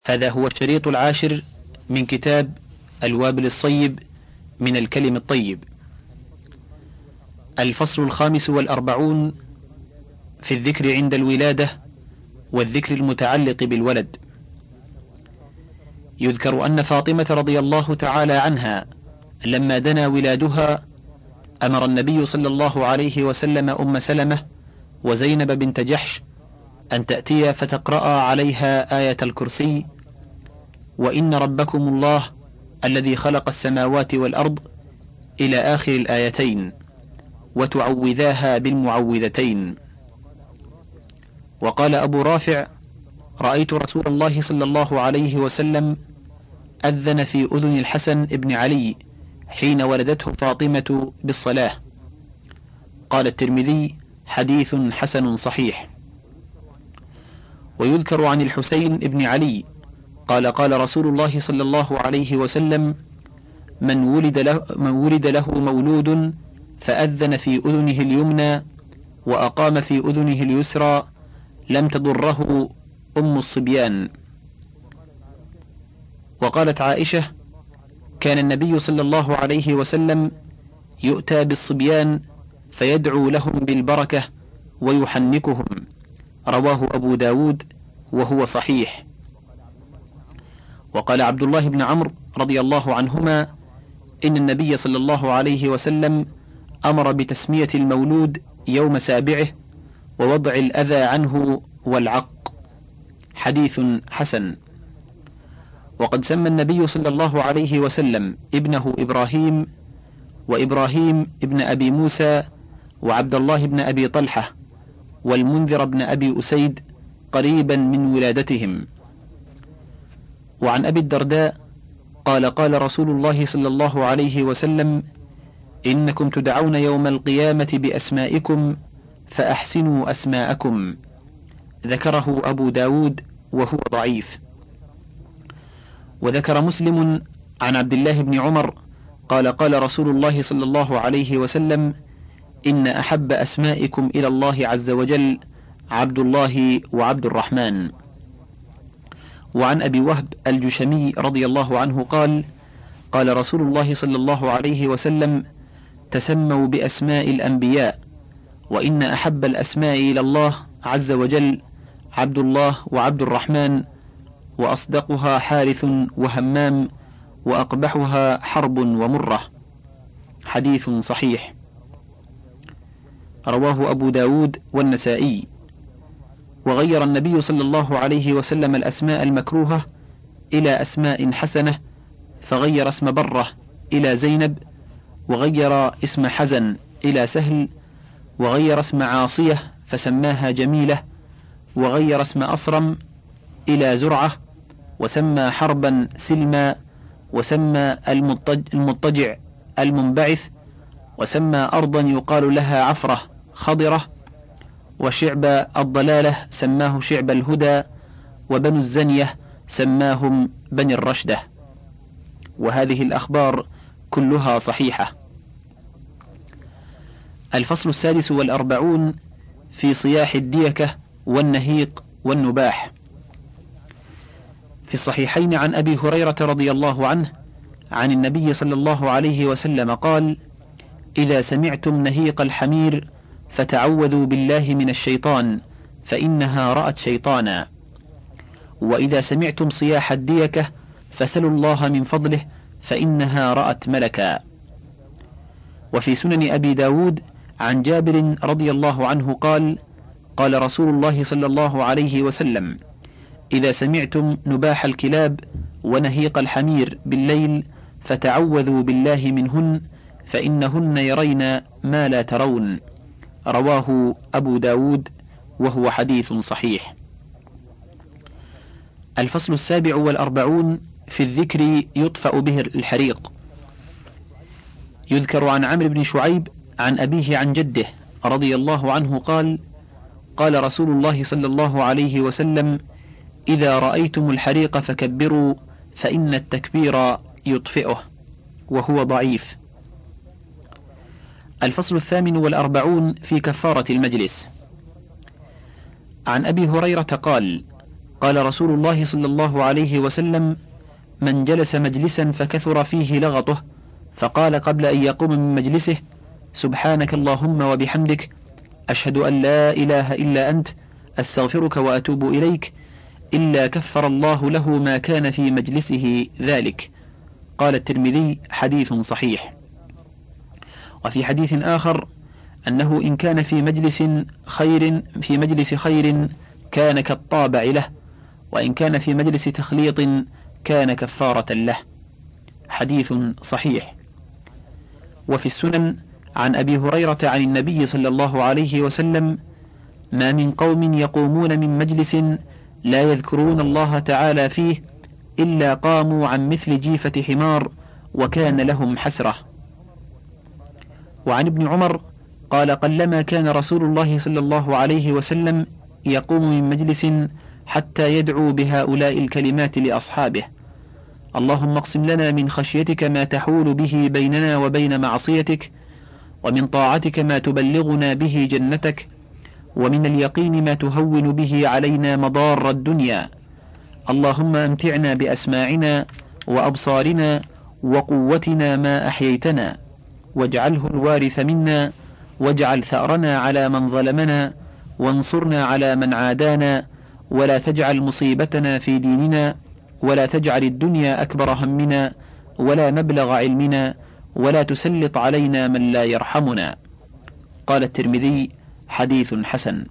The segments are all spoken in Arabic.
هذا هو الشريط العاشر من كتاب الوابل الصيب من الكلم الطيب. الفصل 45 في الذكر عند الولادة والذكر المتعلق بالولد. يذكر أن فاطمة رضي الله تعالى عنها لما دنا ولادها أمر النبي صلى الله عليه وسلم أم سلمة وزينب بنت جحش أن تأتي فتقرأ عليها آية الكرسي: وإن ربكم الله الذي خلق السماوات والأرض إلى آخر الآيتين، وتعوذاها بالمعوذتين. وقال أبو رافع: رأيت رسول الله صلى الله عليه وسلم أذن في أذن الحسن بن علي حين ولدته فاطمة بالصلاة. قال الترمذي: حديث حسن صحيح. ويذكر عن الحسين بن علي قال: قال رسول الله صلى الله عليه وسلم: من ولد له مولود فأذن في أذنه اليمنى وأقام في أذنه اليسرى لم تضره أم الصبيان. وقالت عائشة: كان النبي صلى الله عليه وسلم يؤتى بالصبيان فيدعو لهم بالبركة ويحنكهم. رواه أبو داود وهو صحيح. وقال عبد الله بن عمرو رضي الله عنهما: إن النبي صلى الله عليه وسلم أمر بتسمية المولود يوم سابعه ووضع الأذى عنه والعق. حديث حسن. وقد سمى النبي صلى الله عليه وسلم ابنه إبراهيم، وإبراهيم ابن أبي موسى، وعبد الله بن أبي طلحة، والمنذر بن أبي أسيد قريبا من ولادتهم. وعن أبي الدرداء قال: قال رسول الله صلى الله عليه وسلم: إنكم تدعون يوم القيامة بأسمائكم فأحسنوا أسماءكم. ذكره أبو داود وهو ضعيف. وذكر مسلم عن عبد الله بن عمر قال: قال رسول الله صلى الله عليه وسلم: إن أحب أسمائكم إلى الله عز وجل عبد الله وعبد الرحمن. وعن أبي وهب الجشمي رضي الله عنه قال: قال رسول الله صلى الله عليه وسلم: تسموا بأسماء الأنبياء، وإن أحب الأسماء إلى الله عز وجل عبد الله وعبد الرحمن، وأصدقها حارث وهمام، وأقبحها حرب ومرة. حديث صحيح. رواه أبو داود والنسائي. وغير النبي صلى الله عليه وسلم الأسماء المكروهة إلى أسماء حسنة، فغير اسم برة إلى زينب، وغير اسم حزن إلى سهل، وغير اسم عاصية فسماها جميلة، وغير اسم أصرم إلى زرعة، وسمى حربا سلما، وسمى المضطجع المنبعث، وسمى أرضا يقال لها عفرة خضرة، وشعب الضلالة سماه شعب الهدى، وبنو الزنية سماهم بني الرشدة. وهذه الأخبار كلها صحيحة. الفصل 46 في صياح الديكة والنهيق والنباح. في الصحيحين عن أبي هريرة رضي الله عنه عن النبي صلى الله عليه وسلم قال: إذا سمعتم نهيق الحمير فتعوذوا بالله من الشيطان فإنها رأت شيطانا. وإذا سمعتم صياح الديكة فسلوا الله من فضله فإنها رأت ملكا. وفي سنن أبي داود عن جابر رضي الله عنه قال: قال رسول الله صلى الله عليه وسلم: إذا سمعتم نباح الكلاب ونهيق الحمير بالليل فتعوذوا بالله منهن فإنهن يرين ما لا ترون. رواه أبو داود وهو حديث صحيح. الفصل 47 في الذكر يطفأ به الحريق. يذكر عن عمرو بن شعيب عن أبيه عن جده رضي الله عنه قال: قال رسول الله صلى الله عليه وسلم: إذا رأيتم الحريق فكبروا فإن التكبير يطفئه. وهو ضعيف. الفصل 48 في كفارة المجلس. عن أبي هريرة قال: قال رسول الله صلى الله عليه وسلم: من جلس مجلسا فكثر فيه لغطه فقال قبل أن يقوم من مجلسه: سبحانك اللهم وبحمدك، أشهد أن لا إله إلا أنت، أستغفرك وأتوب إليك، إلا كفر الله له ما كان في مجلسه ذلك. قال الترمذي: حديث صحيح. وفي حديث آخر أنه إن كان في مجلس خير كان كالطابع له، وإن كان في مجلس تخليط كان كفارة له. حديث صحيح. وفي السنن عن أبي هريرة عن النبي صلى الله عليه وسلم: ما من قوم يقومون من مجلس لا يذكرون الله تعالى فيه إلا قاموا عن مثل جيفة حمار وكان لهم حسرة. وعن ابن عمر قال: قلما كان رسول الله صلى الله عليه وسلم يقوم من مجلس حتى يدعو بهؤلاء الكلمات لأصحابه: اللهم اقسم لنا من خشيتك ما تحول به بيننا وبين معصيتك، ومن طاعتك ما تبلغنا به جنتك، ومن اليقين ما تهون به علينا مضار الدنيا، اللهم أمتعنا بأسماعنا وأبصارنا وقوتنا ما أحييتنا، واجعله الوارث منا، واجعل ثأرنا على من ظلمنا، وانصرنا على من عادانا، ولا تجعل مصيبتنا في ديننا، ولا تجعل الدنيا أكبر همنا، ولا مبلغ علمنا، ولا تسلط علينا من لا يرحمنا. قال الترمذي: حديث حسن.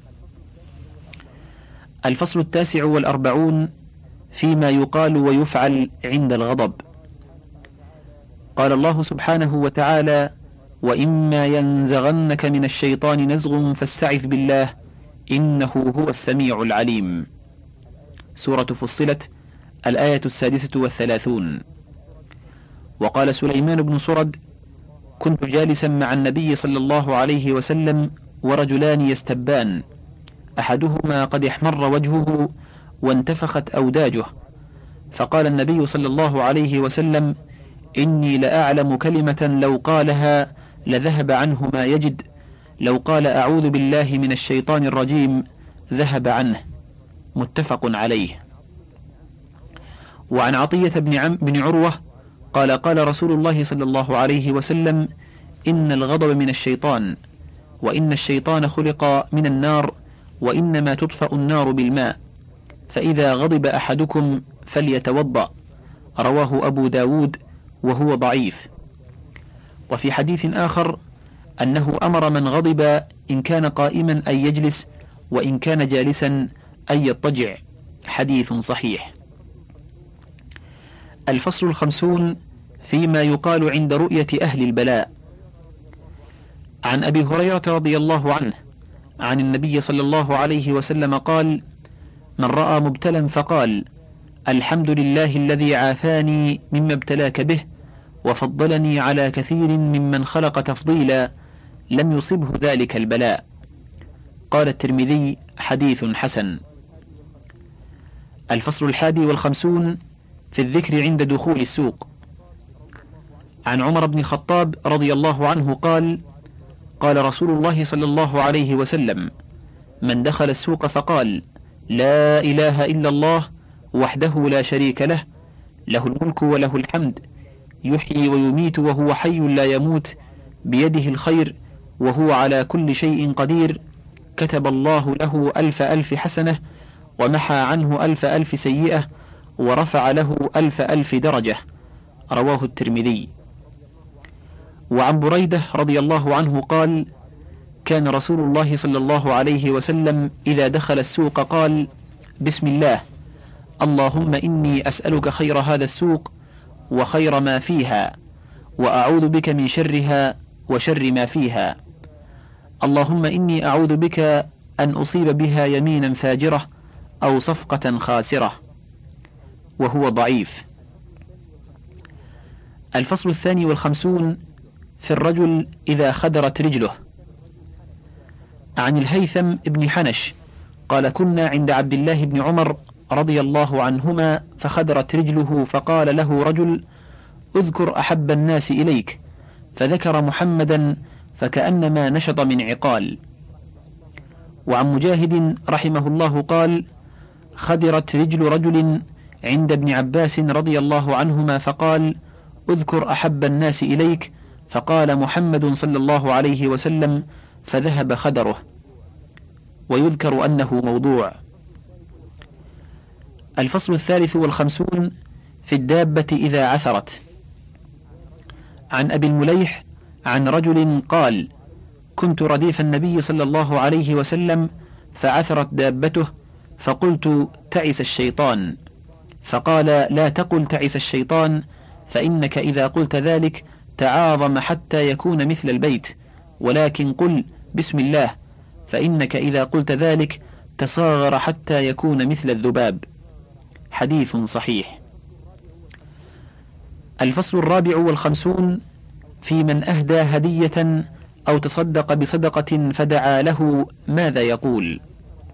الفصل 49 فيما يقال ويفعل عند الغضب. قال الله سبحانه وتعالى: وإما ينزغنك من الشيطان نزغ فاستعذ بالله إنه هو السميع العليم. سورة فصلت، الآية 36. وقال سليمان بن سرد: كنت جالسا مع النبي صلى الله عليه وسلم ورجلان يستبان، أحدهما قد احمر وجهه وانتفخت أوداجه، فقال النبي صلى الله عليه وسلم: إني لأعلم كلمة لو قالها لذهب عنه ما يجد، لو قال أعوذ بالله من الشيطان الرجيم ذهب عنه. متفق عليه. وعن عطية بن عروة قال: قال رسول الله صلى الله عليه وسلم: إن الغضب من الشيطان، وإن الشيطان خلق من النار، وإنما تطفأ النار بالماء، فإذا غضب أحدكم فليتوضأ. رواه أبو داود وهو ضعيف. وفي حديث آخر أنه أمر من غضب إن كان قائما أن يجلس، وإن كان جالسا أن يضطجع. حديث صحيح. الفصل 50 فيما يقال عند رؤية أهل البلاء. عن أبي هريرة رضي الله عنه عن النبي صلى الله عليه وسلم قال: من رأى مبتلا فقال: الحمد لله الذي عافاني مما ابتلاك به وفضلني على كثير ممن خلق تفضيلا، لم يصبه ذلك البلاء. قال الترمذي: حديث حسن. الفصل 51 في الذكر عند دخول السوق. عن عمر بن الخطاب رضي الله عنه قال: قال رسول الله صلى الله عليه وسلم: من دخل السوق فقال: لا إله إلا الله وحده لا شريك له، له الملك وله الحمد، يحيي ويميت وهو حي لا يموت، بيده الخير وهو على كل شيء قدير، كتب الله له 1000 حسنة، ومحى عنه 1000 سيئة، ورفع له 1000 درجة. رواه الترمذي. وعن بريدة رضي الله عنه قال: كان رسول الله صلى الله عليه وسلم إذا دخل السوق قال: بسم الله، اللهم إني أسألك خير هذا السوق وخير ما فيها، وأعوذ بك من شرها وشر ما فيها، اللهم إني أعوذ بك أن أصيب بها يمينا فاجرة أو صفقة خاسرة. وهو ضعيف. الفصل 52 في الرجل إذا خدرت رجله. عن الهيثم بن حنش قال: كنا عند عبد الله بن عمر رضي الله عنهما فخدرت رجله، فقال له رجل: اذكر أحب الناس إليك، فذكر محمدا فكأنما نشط من عقال. وعن مجاهد رحمه الله قال: خدرت رجل رجل عند ابن عباس رضي الله عنهما فقال: اذكر أحب الناس إليك، فقال محمد صلى الله عليه وسلم، فذهب خدره. ويذكر أنه موضوع. الفصل 53 في الدابة إذا عثرت. عن أبي المليح عن رجل قال: كنت رديف النبي صلى الله عليه وسلم فعثرت دابته، فقلت: تعس الشيطان. فقال: لا تقل تعس الشيطان، فإنك إذا قلت ذلك تعاظم حتى يكون مثل البيت، ولكن قل بسم الله، فإنك إذا قلت ذلك تصاغر حتى يكون مثل الذباب. حديث صحيح. الفصل 54 في من أهدى هدية أو تصدق بصدقة فدعا له ماذا يقول.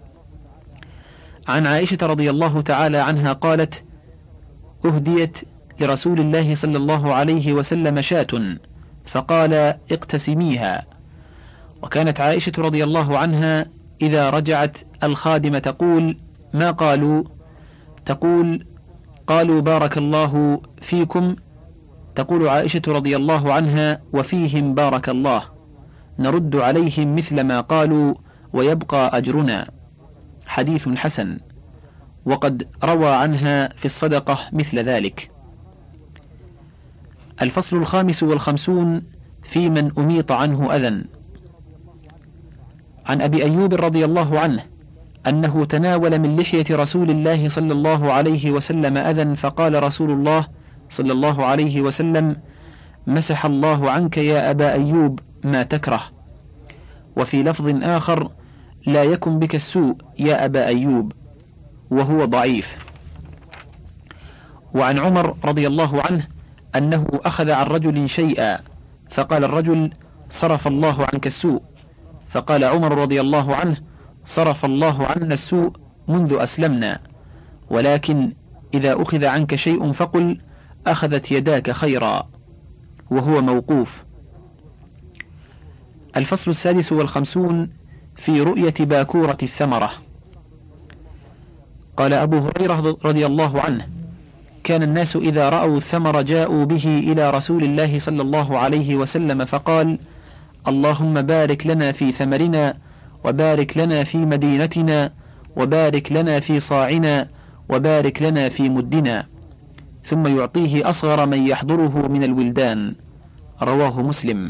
عن عائشة رضي الله تعالى عنها قالت: أهديت لرسول الله صلى الله عليه وسلم شاة، فقال: اقتسميها. وكانت عائشة رضي الله عنها إذا رجعت الخادمة تقول: ما قالوا؟ تقول: قالوا بارك الله فيكم. تقول عائشة رضي الله عنها: وفيهم بارك الله، نرد عليهم مثل ما قالوا ويبقى أجرنا. حديث حسن. وقد روى عنها في الصدقة مثل ذلك. الفصل 55 في من أميط عنه أذى. عن أبي أيوب رضي الله عنه أنه تناول من لحية رسول الله صلى الله عليه وسلم أذى، فقال رسول الله صلى الله عليه وسلم: مسح الله عنك يا أبا أيوب ما تكره. وفي لفظ آخر: لا يكن بك السوء يا أبا أيوب، وهو ضعيف. وعن عمر رضي الله عنه أنه أخذ عن رجل شيئا، فقال الرجل: صرف الله عنك السوء. فقال عمر رضي الله عنه: صرف الله عنا السوء منذ أسلمنا، ولكن إذا أخذ عنك شيء فقل: أخذت يداك خيرا، وهو موقوف. الفصل 56 في رؤية باكورة الثمرة. قال أبو هريرة رضي الله عنه: كان الناس إذا رأوا الثمر جاءوا به إلى رسول الله صلى الله عليه وسلم فقال: اللهم بارك لنا في ثمرنا، وبارك لنا في مدينتنا، وبارك لنا في صاعنا، وبارك لنا في مدنا، ثم يعطيه أصغر من يحضره من الولدان. رواه مسلم.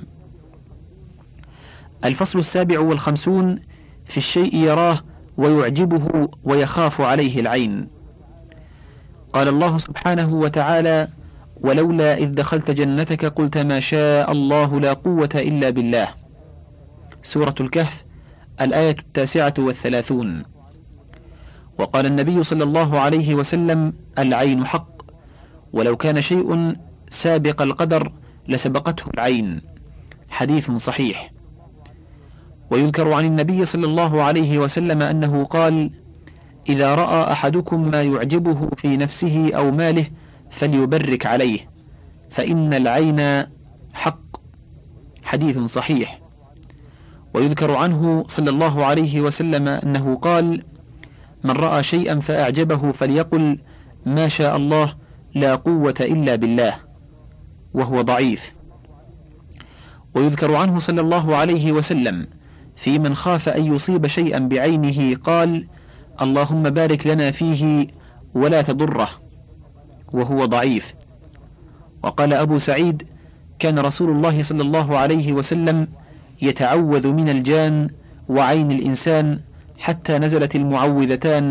الفصل 57 في الشيء يراه ويعجبه ويخاف عليه العين. قال الله سبحانه وتعالى: ولولا إذ دخلت جنتك قلت ما شاء الله لا قوة إلا بالله. سورة الكهف الآية 39. وقال النبي صلى الله عليه وسلم: العين حق، ولو كان شيء سابق القدر لسبقته العين. حديث صحيح. ويذكر عن النبي صلى الله عليه وسلم أنه قال: إذا رأى أحدكم ما يعجبه في نفسه أو ماله فليبرك عليه، فإن العين حق. حديث صحيح. ويذكر عنه صلى الله عليه وسلم أنه قال: من رأى شيئا فأعجبه فليقل ما شاء الله لا قوة إلا بالله، وهو ضعيف. ويذكر عنه صلى الله عليه وسلم في من خاف أن يصيب شيئا بعينه قال: اللهم بارك لنا فيه ولا تضره، وهو ضعيف. وقال أبو سعيد: كان رسول الله صلى الله عليه وسلم يتعوذ من الجان وعين الإنسان حتى نزلت المعوذتان،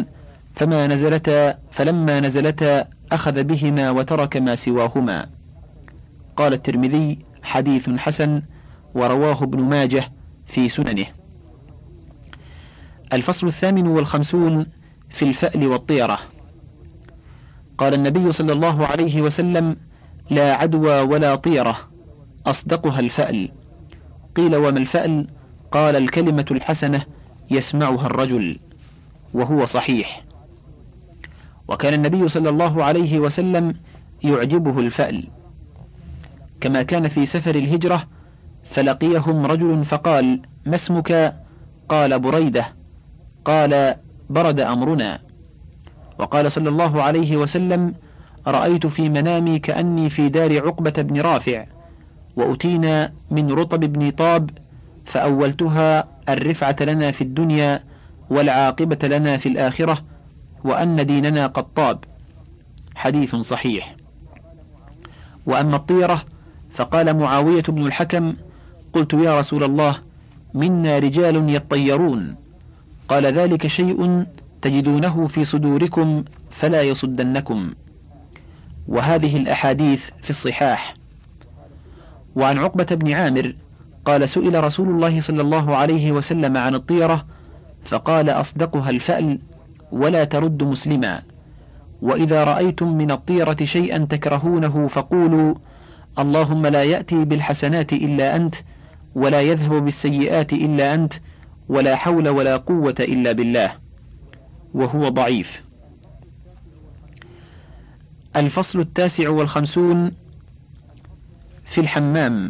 فلما نزلتا أخذ بهما وترك ما سواهما. قال الترمذي: حديث حسن، ورواه ابن ماجه في سننه. الفصل 58 في الفأل والطيرة. قال النبي صلى الله عليه وسلم: لا عدوى ولا طيرة، أصدقها الفأل. قيل: وما الفأل؟ قال: الكلمة الحسنة يسمعها الرجل، وهو صحيح. وكان النبي صلى الله عليه وسلم يعجبه الفأل، كما كان في سفر الهجرة فلقيهم رجل فقال: ما اسمك؟ قال: بريدة. قال: برد أمرنا. وقال صلى الله عليه وسلم: رأيت في منامي كأني في دار عقبة بن رافع، وأتينا من رطب بن طاب، فأولتها الرفعة لنا في الدنيا والعاقبة لنا في الآخرة، وأن ديننا قد طاب. حديث صحيح. وأما الطيرة فقال معاوية بن الحكم: قلت يا رسول الله، منا رجال يطيرون. قال: ذلك شيء تجدونه في صدوركم فلا يصدنكم. وهذه الأحاديث في الصحاح. وعن عقبة بن عامر قال: سئل رسول الله صلى الله عليه وسلم عن الطيرة فقال: أصدقها الفأل ولا ترد مسلما. وإذا رأيتم من الطيرة شيئا تكرهونه فقولوا: اللهم لا يأتي بالحسنات إلا أنت، ولا يذهب بالسيئات إلا أنت، ولا حول ولا قوة إلا بالله. وهو ضعيف. الفصل 59 في الحمام.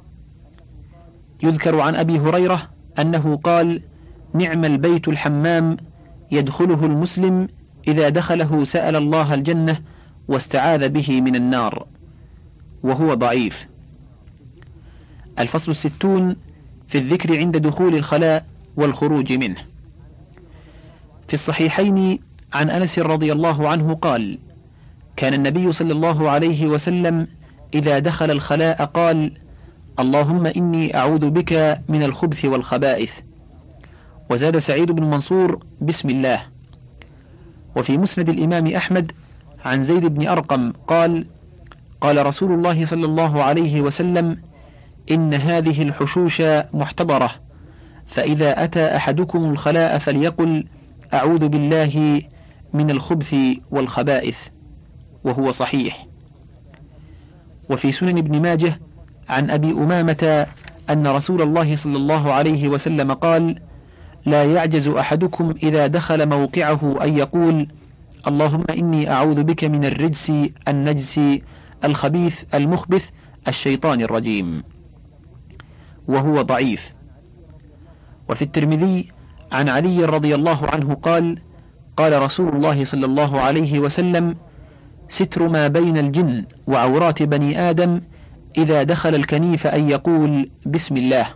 يذكر عن أبي هريرة أنه قال: نعم البيت الحمام يدخله المسلم إذا دخله سأل الله الجنة واستعاذ به من النار. وهو ضعيف. الفصل 60 في الذكر عند دخول الخلاء والخروج منه. في الصحيحين عن أنس رضي الله عنه قال: كان النبي صلى الله عليه وسلم إذا دخل الخلاء قال: اللهم إني أعوذ بك من الخبث والخبائث. وزاد سعيد بن منصور: بسم الله. وفي مسند الإمام أحمد عن زيد بن أرقم قال: قال رسول الله صلى الله عليه وسلم: إن هذه الحشوش محتضرة، فإذا أتى أحدكم الخلاء فليقل: أعوذ بالله من الخبث والخبائث. وهو صحيح. وفي سنن ابن ماجه عن أبي أمامة أن رسول الله صلى الله عليه وسلم قال: لا يعجز أحدكم إذا دخل موقعه أن يقول: اللهم إني أعوذ بك من الرجس النجس الخبيث المخبث الشيطان الرجيم. وهو ضعيف. وفي الترمذي عن علي رضي الله عنه قال: قال رسول الله صلى الله عليه وسلم: ستر ما بين الجن وعورات بني آدم إذا دخل الكنيف أن يقول: بسم الله.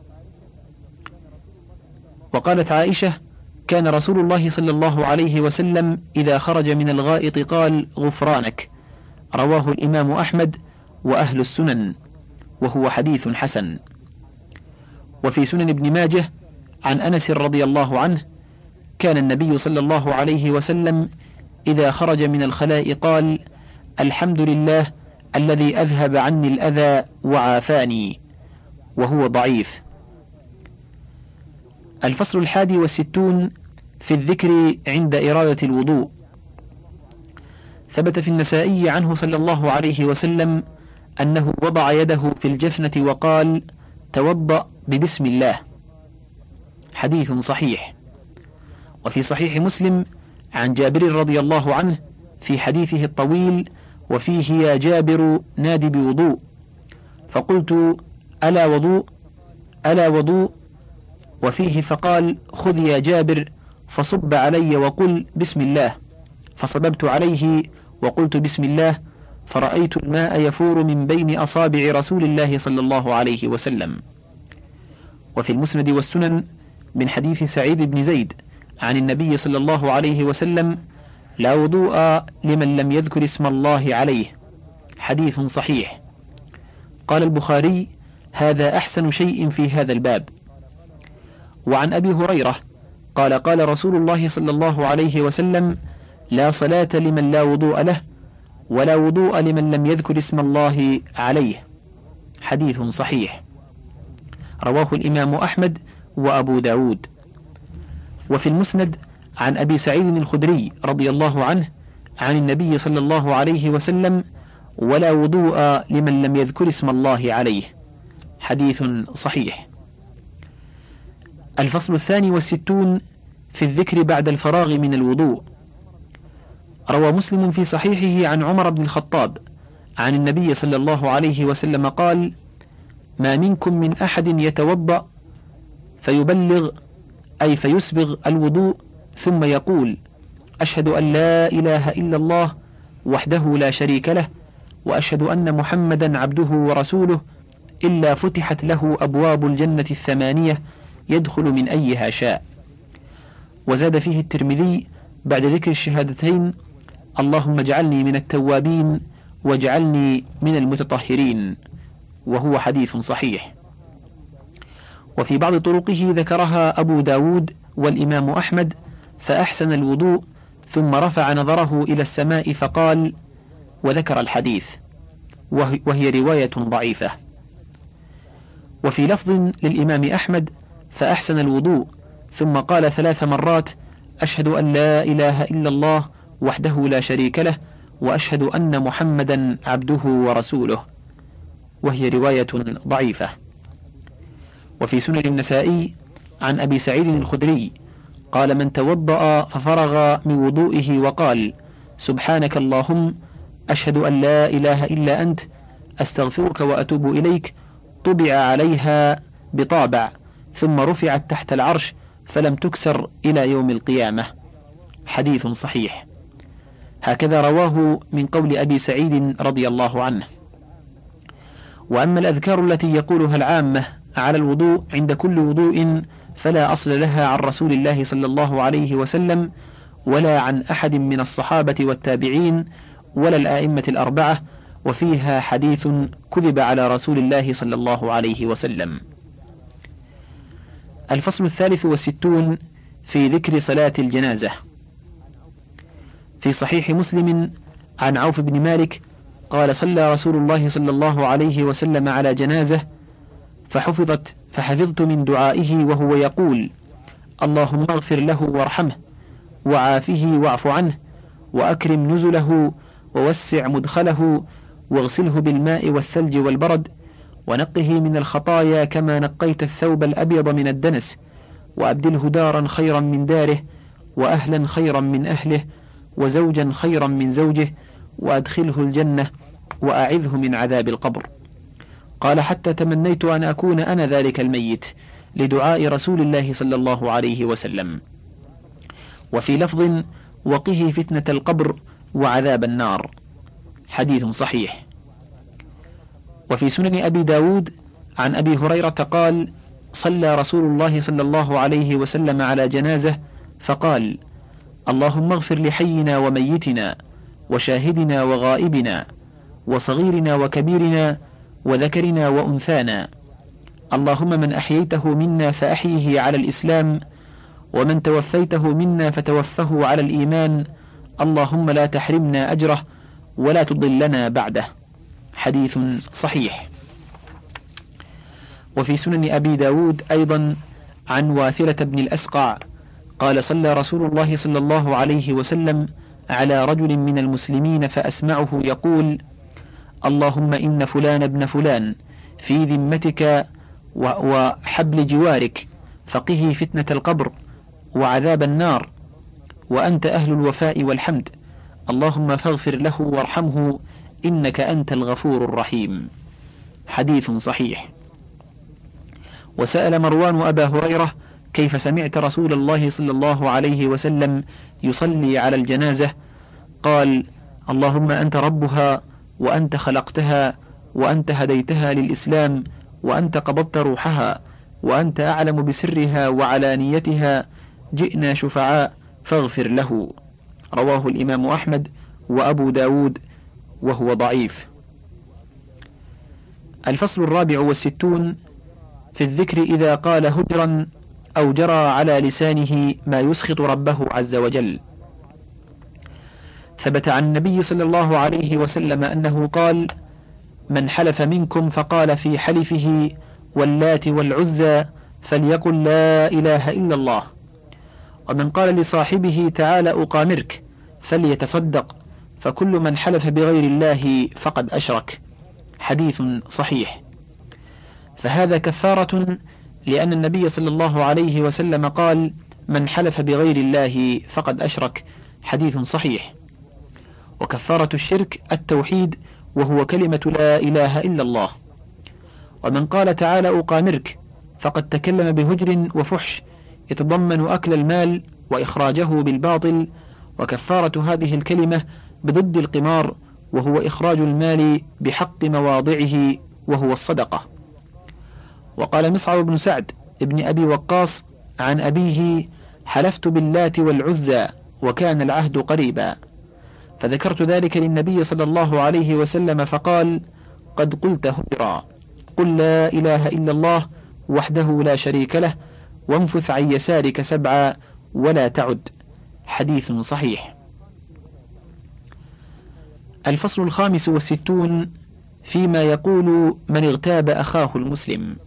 وقالت عائشة: كان رسول الله صلى الله عليه وسلم إذا خرج من الغائط قال: غفرانك. رواه الإمام أحمد وأهل السنن، وهو حديث حسن. وفي سنن ابن ماجه عن أنس رضي الله عنه: كان النبي صلى الله عليه وسلم إذا خرج من الخلاء قال: الحمد لله الذي أذهب عني الأذى وعافاني. وهو ضعيف. الفصل 61 في الذكر عند إرادة الوضوء. ثبت في النسائي عنه صلى الله عليه وسلم أنه وضع يده في الجفنة وقال: توضأ ببسم الله. حديث صحيح. وفي صحيح مسلم عن جابر رضي الله عنه في حديثه الطويل وفيه: يا جابر نادي بوضوء. فقلت: ألا وضوء ألا وضوء؟ وفيه فقال: خذ يا جابر فصب علي وقل بسم الله. فصببت عليه وقلت بسم الله، فرأيت الماء يفور من بين أصابع رسول الله صلى الله عليه وسلم. وفي المسند والسنن من حديث سعيد بن زيد عن النبي صلى الله عليه وسلم: لا وضوء لمن لم يذكر اسم الله عليه. حديث صحيح. قال البخاري: هذا أحسن شيء في هذا الباب. وعن أبي هريرة قال: قال رسول الله صلى الله عليه وسلم: لا صلاة لمن لا وضوء له، ولا وضوء لمن لم يذكر اسم الله عليه. حديث صحيح. رواه الإمام أحمد وأبو داود. وفي المسند عن أبي سعيد الخدري رضي الله عنه عن النبي صلى الله عليه وسلم: ولا وضوء لمن لم يذكر اسم الله عليه. حديث صحيح. الفصل 62 في الذكر بعد الفراغ من الوضوء. روى مسلم في صحيحه عن عمر بن الخطاب عن النبي صلى الله عليه وسلم قال: ما منكم من أحد يتوضأ فيبلغ أي فيسبغ الوضوء ثم يقول: أشهد أن لا إله إلا الله وحده لا شريك له وأشهد أن محمدا عبده ورسوله إلا فتحت له أبواب الجنة 8 يدخل من أيها شاء. وزاد فيه الترمذي بعد ذكر الشهادتين: اللهم اجعلني من التوابين واجعلني من المتطهرين، وهو حديث صحيح. وفي بعض طرقه ذكرها أبو داود والإمام أحمد: فأحسن الوضوء ثم رفع نظره إلى السماء فقال، وذكر الحديث، وهي رواية ضعيفة. وفي لفظ للإمام أحمد: فأحسن الوضوء ثم قال 3 مرات: أشهد أن لا إله إلا الله وحده لا شريك له وأشهد أن محمدا عبده ورسوله، وهي رواية ضعيفة. وفي سنن النسائي عن أبي سعيد الخدري قال: من توضأ ففرغ من وضوئه وقال: سبحانك اللهم أشهد أن لا إله إلا أنت أستغفرك وأتوب إليك، طبع عليها بطابع ثم رفعت تحت العرش فلم تكسر إلى يوم القيامة. حديث صحيح. هكذا رواه من قول أبي سعيد رضي الله عنه. وأما الأذكار التي يقولها العامة على الوضوء عند كل وضوء فلا أصل لها عن رسول الله صلى الله عليه وسلم ولا عن أحد من الصحابة والتابعين ولا الآئمة الأربعة، وفيها حديث كذب على رسول الله صلى الله عليه وسلم. الفصل 63 في ذكر صلاة الجنازة. في صحيح مسلم عن عوف بن مالك قال: صلى رسول الله صلى الله عليه وسلم على جنازة فحفظت من دعائه وهو يقول: اللهم اغفر له وارحمه وعافه واعف عنه وأكرم نزله ووسع مدخله واغسله بالماء والثلج والبرد ونقه من الخطايا كما نقيت الثوب الأبيض من الدنس، وأبدله دارا خيرا من داره وأهلا خيرا من أهله وزوجا خيرا من زوجه وأدخله الجنة وأعذه من عذاب القبر. قال: حتى تمنيت أن أكون أنا ذلك الميت لدعاء رسول الله صلى الله عليه وسلم. وفي لفظ: وقه فتنة القبر وعذاب النار. حديث صحيح. وفي سنن أبي داود عن أبي هريرة قال: صلى رسول الله صلى الله عليه وسلم على جنازة فقال: اللهم اغفر لحينا وميتنا وشاهدنا وغائبنا وصغيرنا وكبيرنا وذكرنا وأنثانا، اللهم من أحييته منا فأحيه على الإسلام ومن توفيته منا فتوفه على الإيمان، اللهم لا تحرمنا أجره ولا تضلنا بعده. حديث صحيح. وفي سنن أبي داود أيضا عن واثرة بن الأسقع قال: صلى رسول الله صلى الله عليه وسلم على رجل من المسلمين فأسمعه يقول: اللهم إن فلان ابن فلان في ذمتك وحبل جوارك، فقه فتنة القبر وعذاب النار، وأنت أهل الوفاء والحمد، اللهم فاغفر له وارحمه إنك أنت الغفور الرحيم. حديث صحيح. وسأل مروان أبا هريرة: كيف سمعت رسول الله صلى الله عليه وسلم يصلي على الجنازة؟ قال: اللهم أنت ربها وأنت خلقتها وأنت هديتها للإسلام وأنت قبضت روحها وأنت أعلم بسرها وعلانيتها، جئنا شفعاء فاغفر له. رواه الإمام أحمد وأبو داود وهو ضعيف. الفصل 64 في الذكر إذا قال هجرا أو جرى على لسانه ما يسخط ربه عز وجل. ثبت عن النبي صلى الله عليه وسلم أنه قال: من حلف منكم فقال في حلفه واللات والعزى فليقل لا إله إلا الله، ومن قال لصاحبه تعالى أقامرك فليتصدق، فكل من حلف بغير الله فقد أشرك. حديث صحيح. فهذا كفارة، لأن النبي صلى الله عليه وسلم قال: من حلف بغير الله فقد أشرك. حديث صحيح. وكفارة الشرك التوحيد، وهو كلمة لا إله إلا الله. ومن قال تعالى أقامرك فقد تكلم بهجر وفحش يتضمن أكل المال وإخراجه بالباطل وكفارة هذه الكلمة بضد القمار، وهو إخراج المال بحق مواضعه وهو الصدقة. وقال مصعب بن سعد ابن أبي وقاص عن أبيه: حلفت باللات والعزى وكان العهد قريبا، فذكرت ذلك للنبي صلى الله عليه وسلم فقال: قد قلت هجرا، قل لا إله إلا الله وحده لا شريك له، وانفث عن يسارك 7 ولا تعد. حديث صحيح. الفصل 65 فيما يقول من اغتاب أخاه المسلم.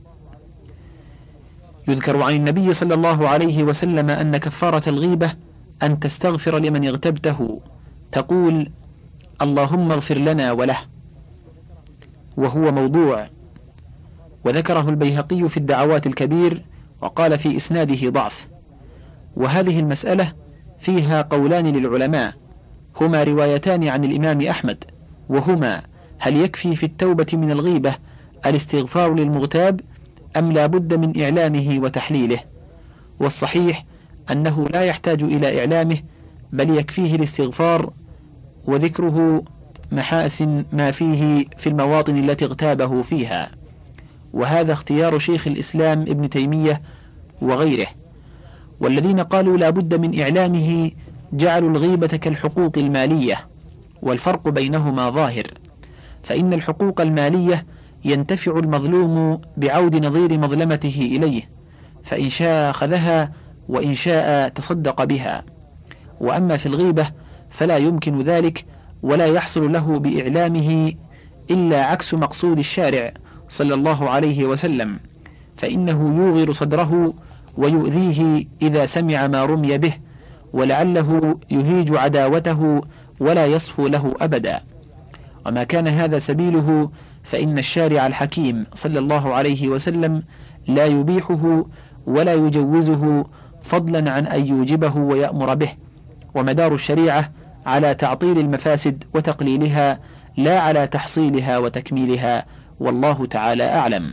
يذكر عن النبي صلى الله عليه وسلم أن كفارة الغيبة أن تستغفر لمن اغتبته، تقول: اللهم اغفر لنا وله، وهو موضوع، وذكره البيهقي في الدعوات الكبير وقال في إسناده ضعف. وهذه المسألة فيها قولان للعلماء، هما روايتان عن الإمام أحمد، وهما: هل يكفي في التوبة من الغيبة الاستغفار للمغتاب أم لا بد من إعلامه وتحليله؟ والصحيح أنه لا يحتاج إلى إعلامه، بل يكفيه الاستغفار وذكره محاسن ما فيه في المواطن التي اغتابه فيها، وهذا اختيار شيخ الإسلام ابن تيمية وغيره. والذين قالوا لا بد من إعلامه جعلوا الغيبة كالحقوق المالية، والفرق بينهما ظاهر، فإن الحقوق المالية ينتفع المظلوم بعود نظير مظلمته إليه، فإن شاء أخذها وإن شاء تصدق بها. وأما في الغيبة فلا يمكن ذلك، ولا يحصل له بإعلامه إلا عكس مقصود الشارع صلى الله عليه وسلم، فإنه يوغر صدره ويؤذيه إذا سمع ما رمي به، ولعله يهيج عداوته ولا يصفو له أبدا. وما كان هذا سبيله فإن الشارع الحكيم صلى الله عليه وسلم لا يبيحه ولا يجوزه، فضلا عن أن يوجبه ويأمر به، ومدار الشريعة على تعطيل المفاسد وتقليلها، لا على تحصيلها وتكميلها، والله تعالى أعلم.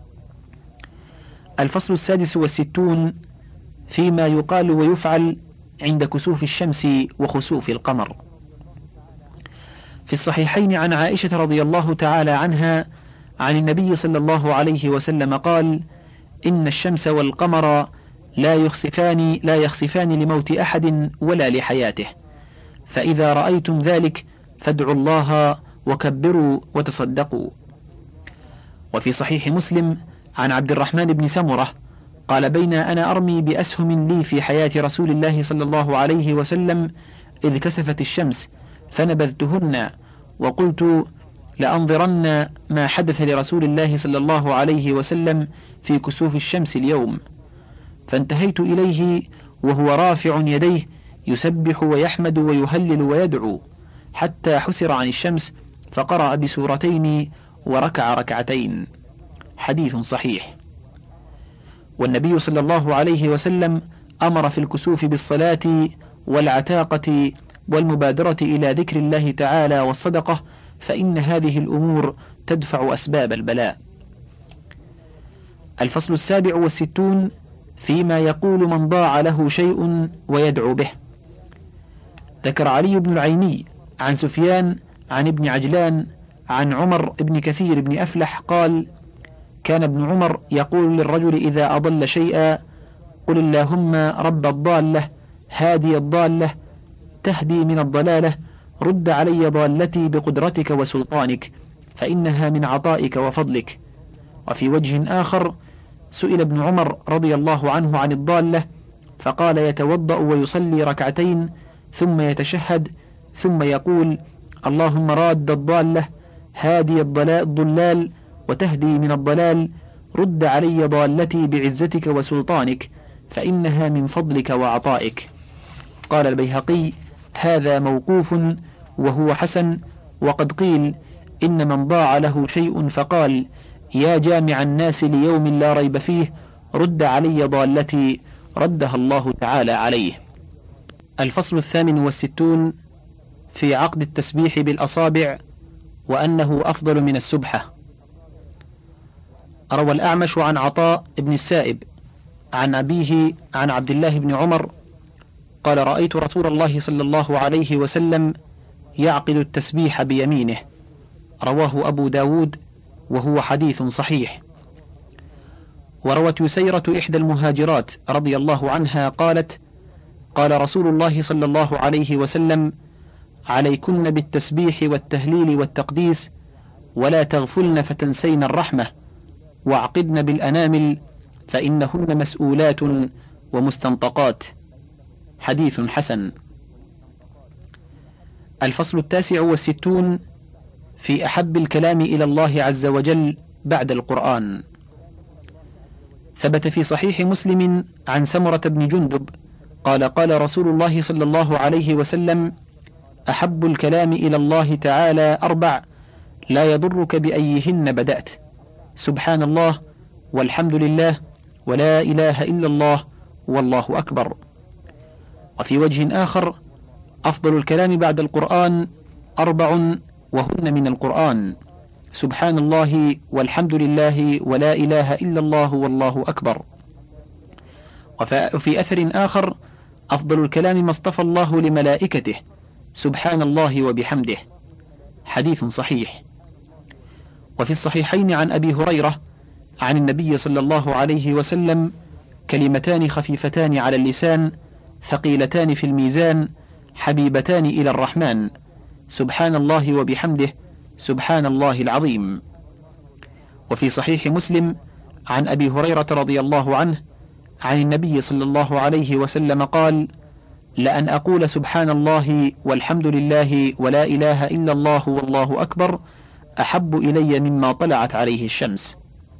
الفصل 66 فيما يقال ويفعل عند كسوف الشمس وخسوف القمر. في الصحيحين عن عائشة رضي الله تعالى عنها عن النبي صلى الله عليه وسلم قال: إن الشمس والقمر لا يخسفان لموت أحد ولا لحياته، فإذا رأيتم ذلك فادعوا الله وكبروا وتصدقوا. وفي صحيح مسلم عن عبد الرحمن بن سمرة قال: بين أنا أرمي بأسهم لي في حياة رسول الله صلى الله عليه وسلم إذ كسفت الشمس فنبذتهن، وقلت: لأنظرن ما حدث لرسول الله صلى الله عليه وسلم في كسوف الشمس اليوم، فانتهيت إليه وهو رافع يديه يسبح ويحمد ويهلل ويدعو، حتى حسر عن الشمس فقرأ بسورتين وركع ركعتين. حديث صحيح. والنبي صلى الله عليه وسلم أمر في الكسوف بالصلاة والعتاقة والمبادرة إلى ذكر الله تعالى والصدقة، فإن هذه الأمور تدفع أسباب البلاء. الفصل 67 فيما يقول من ضاع له شيء ويدعو به. ذكر علي بن العيني عن سفيان عن ابن عجلان عن عمر بن كثير بن أفلح قال: كان ابن عمر يقول للرجل إذا أضل شيئا: قل اللهم رب الضالة هادي الضالة تهدي من الضلالة رد علي ضالتي بقدرتك وسلطانك، فإنها من عطائك وفضلك. وفي وجه آخر سئل ابن عمر رضي الله عنه عن الضالة فقال: يتوضأ ويصلي ركعتين ثم يتشهد ثم يقول: اللهم راد الضالة هادي الضلال وتهدي من الضلال رد علي ضالتي بعزتك وسلطانك، فإنها من فضلك وعطائك. قال البيهقي: هذا موقوف وهو حسن. وقد قيل: إن من ضاع له شيء فقال: يا جامع الناس ليوم لا ريب فيه رد علي ضالتي ردها الله تعالى عليه. الفصل 68 في عقد التسبيح بالأصابع وأنه أفضل من السبحة. روى الأعمش عن عطاء بن السائب عن أبيه عن عبد الله بن عمر قال: رأيت رسول الله صلى الله عليه وسلم يعقد التسبيح بيمينه. رواه أبو داود وهو حديث صحيح. وروت يسيرة إحدى المهاجرات رضي الله عنها قالت: قال رسول الله صلى الله عليه وسلم: عليكن بالتسبيح والتهليل والتقديس، ولا تغفلن فتنسين الرحمة، واعقدن بالأنامل فإنهن مسؤولات ومستنطقات. حديث حسن. الفصل 69 في أحب الكلام إلى الله عز وجل بعد القرآن. ثبت في صحيح مسلم عن سمرة بن جندب قال: قال رسول الله صلى الله عليه وسلم: أحب الكلام إلى الله تعالى 4 لا يضرك بأيهن بدأت: سبحان الله، والحمد لله، ولا إله إلا الله، والله أكبر. وفي وجه آخر: أفضل الكلام بعد القرآن 4 وهن من القرآن: سبحان الله، والحمد لله، ولا إله إلا الله، والله أكبر. وفي أثر آخر: أفضل الكلام ما اصطفى الله لملائكته: سبحان الله وبحمده. حديث صحيح. وفي الصحيحين عن أبي هريرة عن النبي صلى الله عليه وسلم: كلمتان خفيفتان على اللسان ثقيلتان في الميزان حبيبتان إلى الرحمن: سبحان الله وبحمده، سبحان الله العظيم. وفي صحيح مسلم عن أبي هريرة رضي الله عنه عن النبي صلى الله عليه وسلم قال: لأن أقول سبحان الله والحمد لله ولا إله إلا الله والله أكبر أحب إلي مما طلعت عليه الشمس.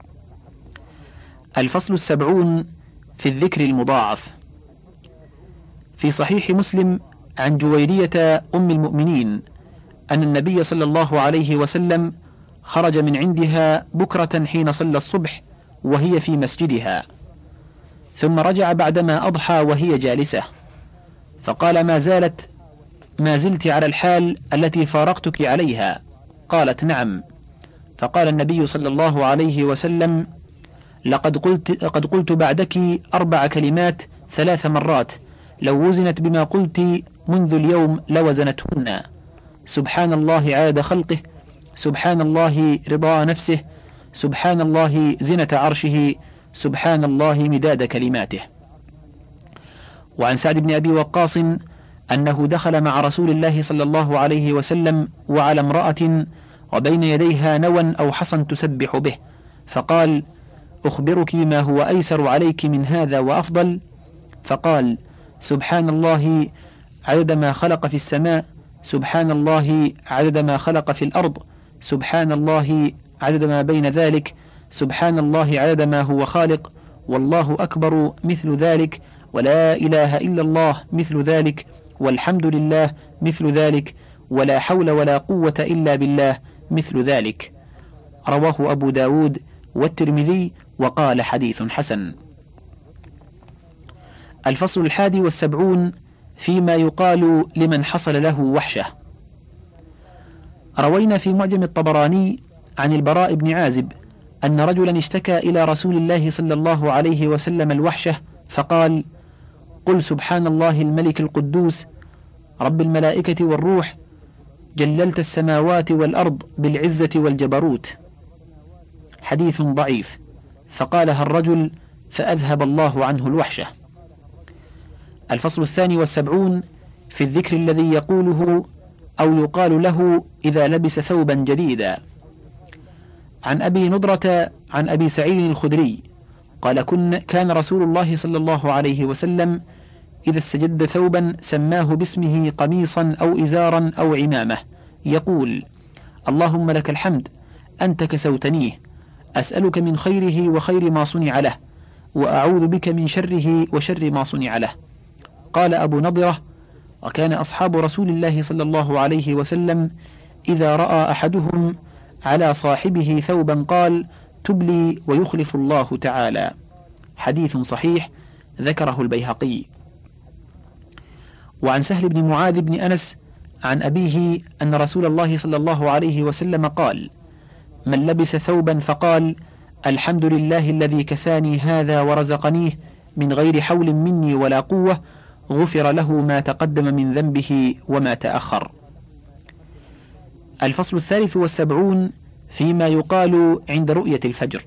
الفصل 70 في الذكر المضاعف. في صحيح مسلم عن جويرية أم المؤمنين أن النبي صلى الله عليه وسلم خرج من عندها بكرة حين صلى الصبح وهي في مسجدها، ثم رجع بعدما أضحى وهي جالسة، فقال: ما زلت على الحال التي فارقتك عليها؟ قالت: نعم. فقال النبي صلى الله عليه وسلم: قد قلت بعدك 4 كلمات 3 مرات، لو وزنت بما قلت منذ اليوم لوزنتهن: سبحان الله عدد خلقه، سبحان الله رضا نفسه، سبحان الله زنة عرشه، سبحان الله مداد كلماته. وعن سعد بن أبي وقاص أنه دخل مع رسول الله صلى الله عليه وسلم وعلى امرأة وبين يديها نوى أو حصى تسبح به، فقال: أخبرك بما هو أيسر عليك من هذا وأفضل؟ فقال: سبحان الله عدد ما خلق في السماء، سبحان الله عدد ما خلق في الأرض، سبحان الله عدد ما بين ذلك، سبحان الله عدد ما هو خالق، والله أكبر مثل ذلك، ولا إله إلا الله مثل ذلك، والحمد لله مثل ذلك، ولا حول ولا قوة إلا بالله مثل ذلك. رواه أبو داود والترمذي وقال: حديث حسن. الفصل 71 فيما يقال لمن حصل له وحشة. روينا في معجم الطبراني عن البراء بن عازب أن رجلا اشتكى إلى رسول الله صلى الله عليه وسلم الوحشة، فقال: قل سبحان الله الملك القدوس رب الملائكة والروح، جللت السماوات والأرض بالعزة والجبروت. حديث ضعيف. فقالها الرجل فأذهب الله عنه الوحشة. الفصل 72 في الذكر الذي يقوله أو يقال له إذا لبس ثوبا جديدا. عن أبي نضرة عن أبي سعيد الخدري قال: كان رسول الله صلى الله عليه وسلم إذا استجد ثوبا سماه باسمه قميصا أو إزارا أو عمامة، يقول: اللهم لك الحمد، أنت كسوتنيه، أسألك من خيره وخير ما صنع له، وأعوذ بك من شره وشر ما صنع له. قال أبو نضرة: وكان أصحاب رسول الله صلى الله عليه وسلم إذا رأى أحدهم على صاحبه ثوبا قال: تبلي ويخلف الله تعالى. حديث صحيح ذكره البيهقي. وعن سهل بن معاذ بن أنس عن أبيه أن رسول الله صلى الله عليه وسلم قال: من لبس ثوبا فقال: الحمد لله الذي كساني هذا ورزقنيه من غير حول مني ولا قوة، غفر له ما تقدم من ذنبه وما تأخر. الفصل 73 فيما يقال عند رؤية الفجر.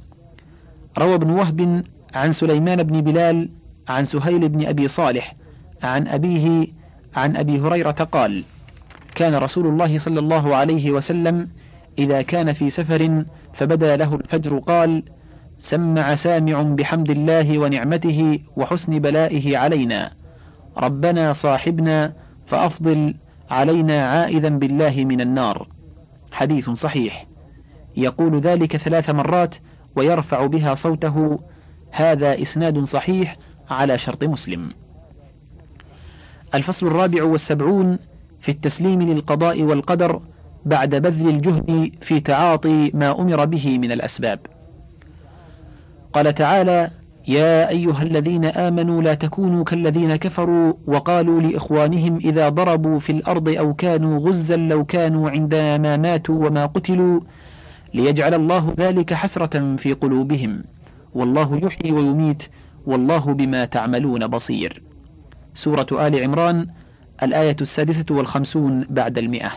روى ابن وهب عن سليمان بن بلال عن سهيل بن أبي صالح عن أبيه عن أبي هريرة قال: كان رسول الله صلى الله عليه وسلم إذا كان في سفر فبدا له الفجر قال: سمع سامع بحمد الله ونعمته وحسن بلائه علينا، ربنا صاحبنا فأفضل علينا عائذا بالله من النار. حديث صحيح. يقول ذلك 3 مرات ويرفع بها صوته. هذا إسناد صحيح على شرط مسلم. الفصل 74 في التسليم للقضاء والقدر بعد بذل الجهد في تعاطي ما أمر به من الأسباب. قال تعالى: يا أيها الذين آمنوا لا تكونوا كالذين كفروا وقالوا لإخوانهم إذا ضربوا في الأرض أو كانوا غزا لو كانوا عندنا ما ماتوا وما قتلوا ليجعل الله ذلك حسرة في قلوبهم والله يحيي ويميت والله بما تعملون بصير. سورة آل عمران الآية 56 بعد 100.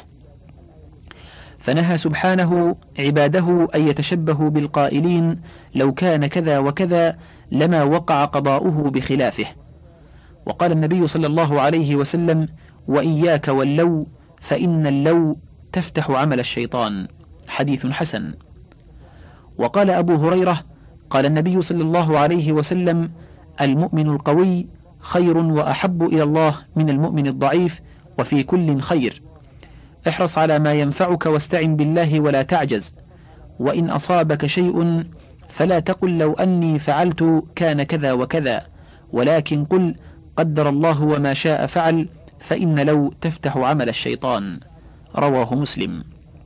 فنهى سبحانه عباده أن يتشبهوا بالقائلين لو كان كذا وكذا لما وقع قضاؤه بخلافه. وقال النبي صلى الله عليه وسلم: وإياك واللو فإن اللو تفتح عمل الشيطان. حديث حسن. وقال أبو هريرة: قال النبي صلى الله عليه وسلم: المؤمن القوي خير وأحب إلى الله من المؤمن الضعيف وفي كل خير. احرص على ما ينفعك واستعن بالله ولا تعجز، وإن أصابك شيء فلا تقل لو أني فعلت كان كذا وكذا، ولكن قل قدر الله وما شاء فعل، فإن لو تفتح عمل الشيطان. رواه مسلم.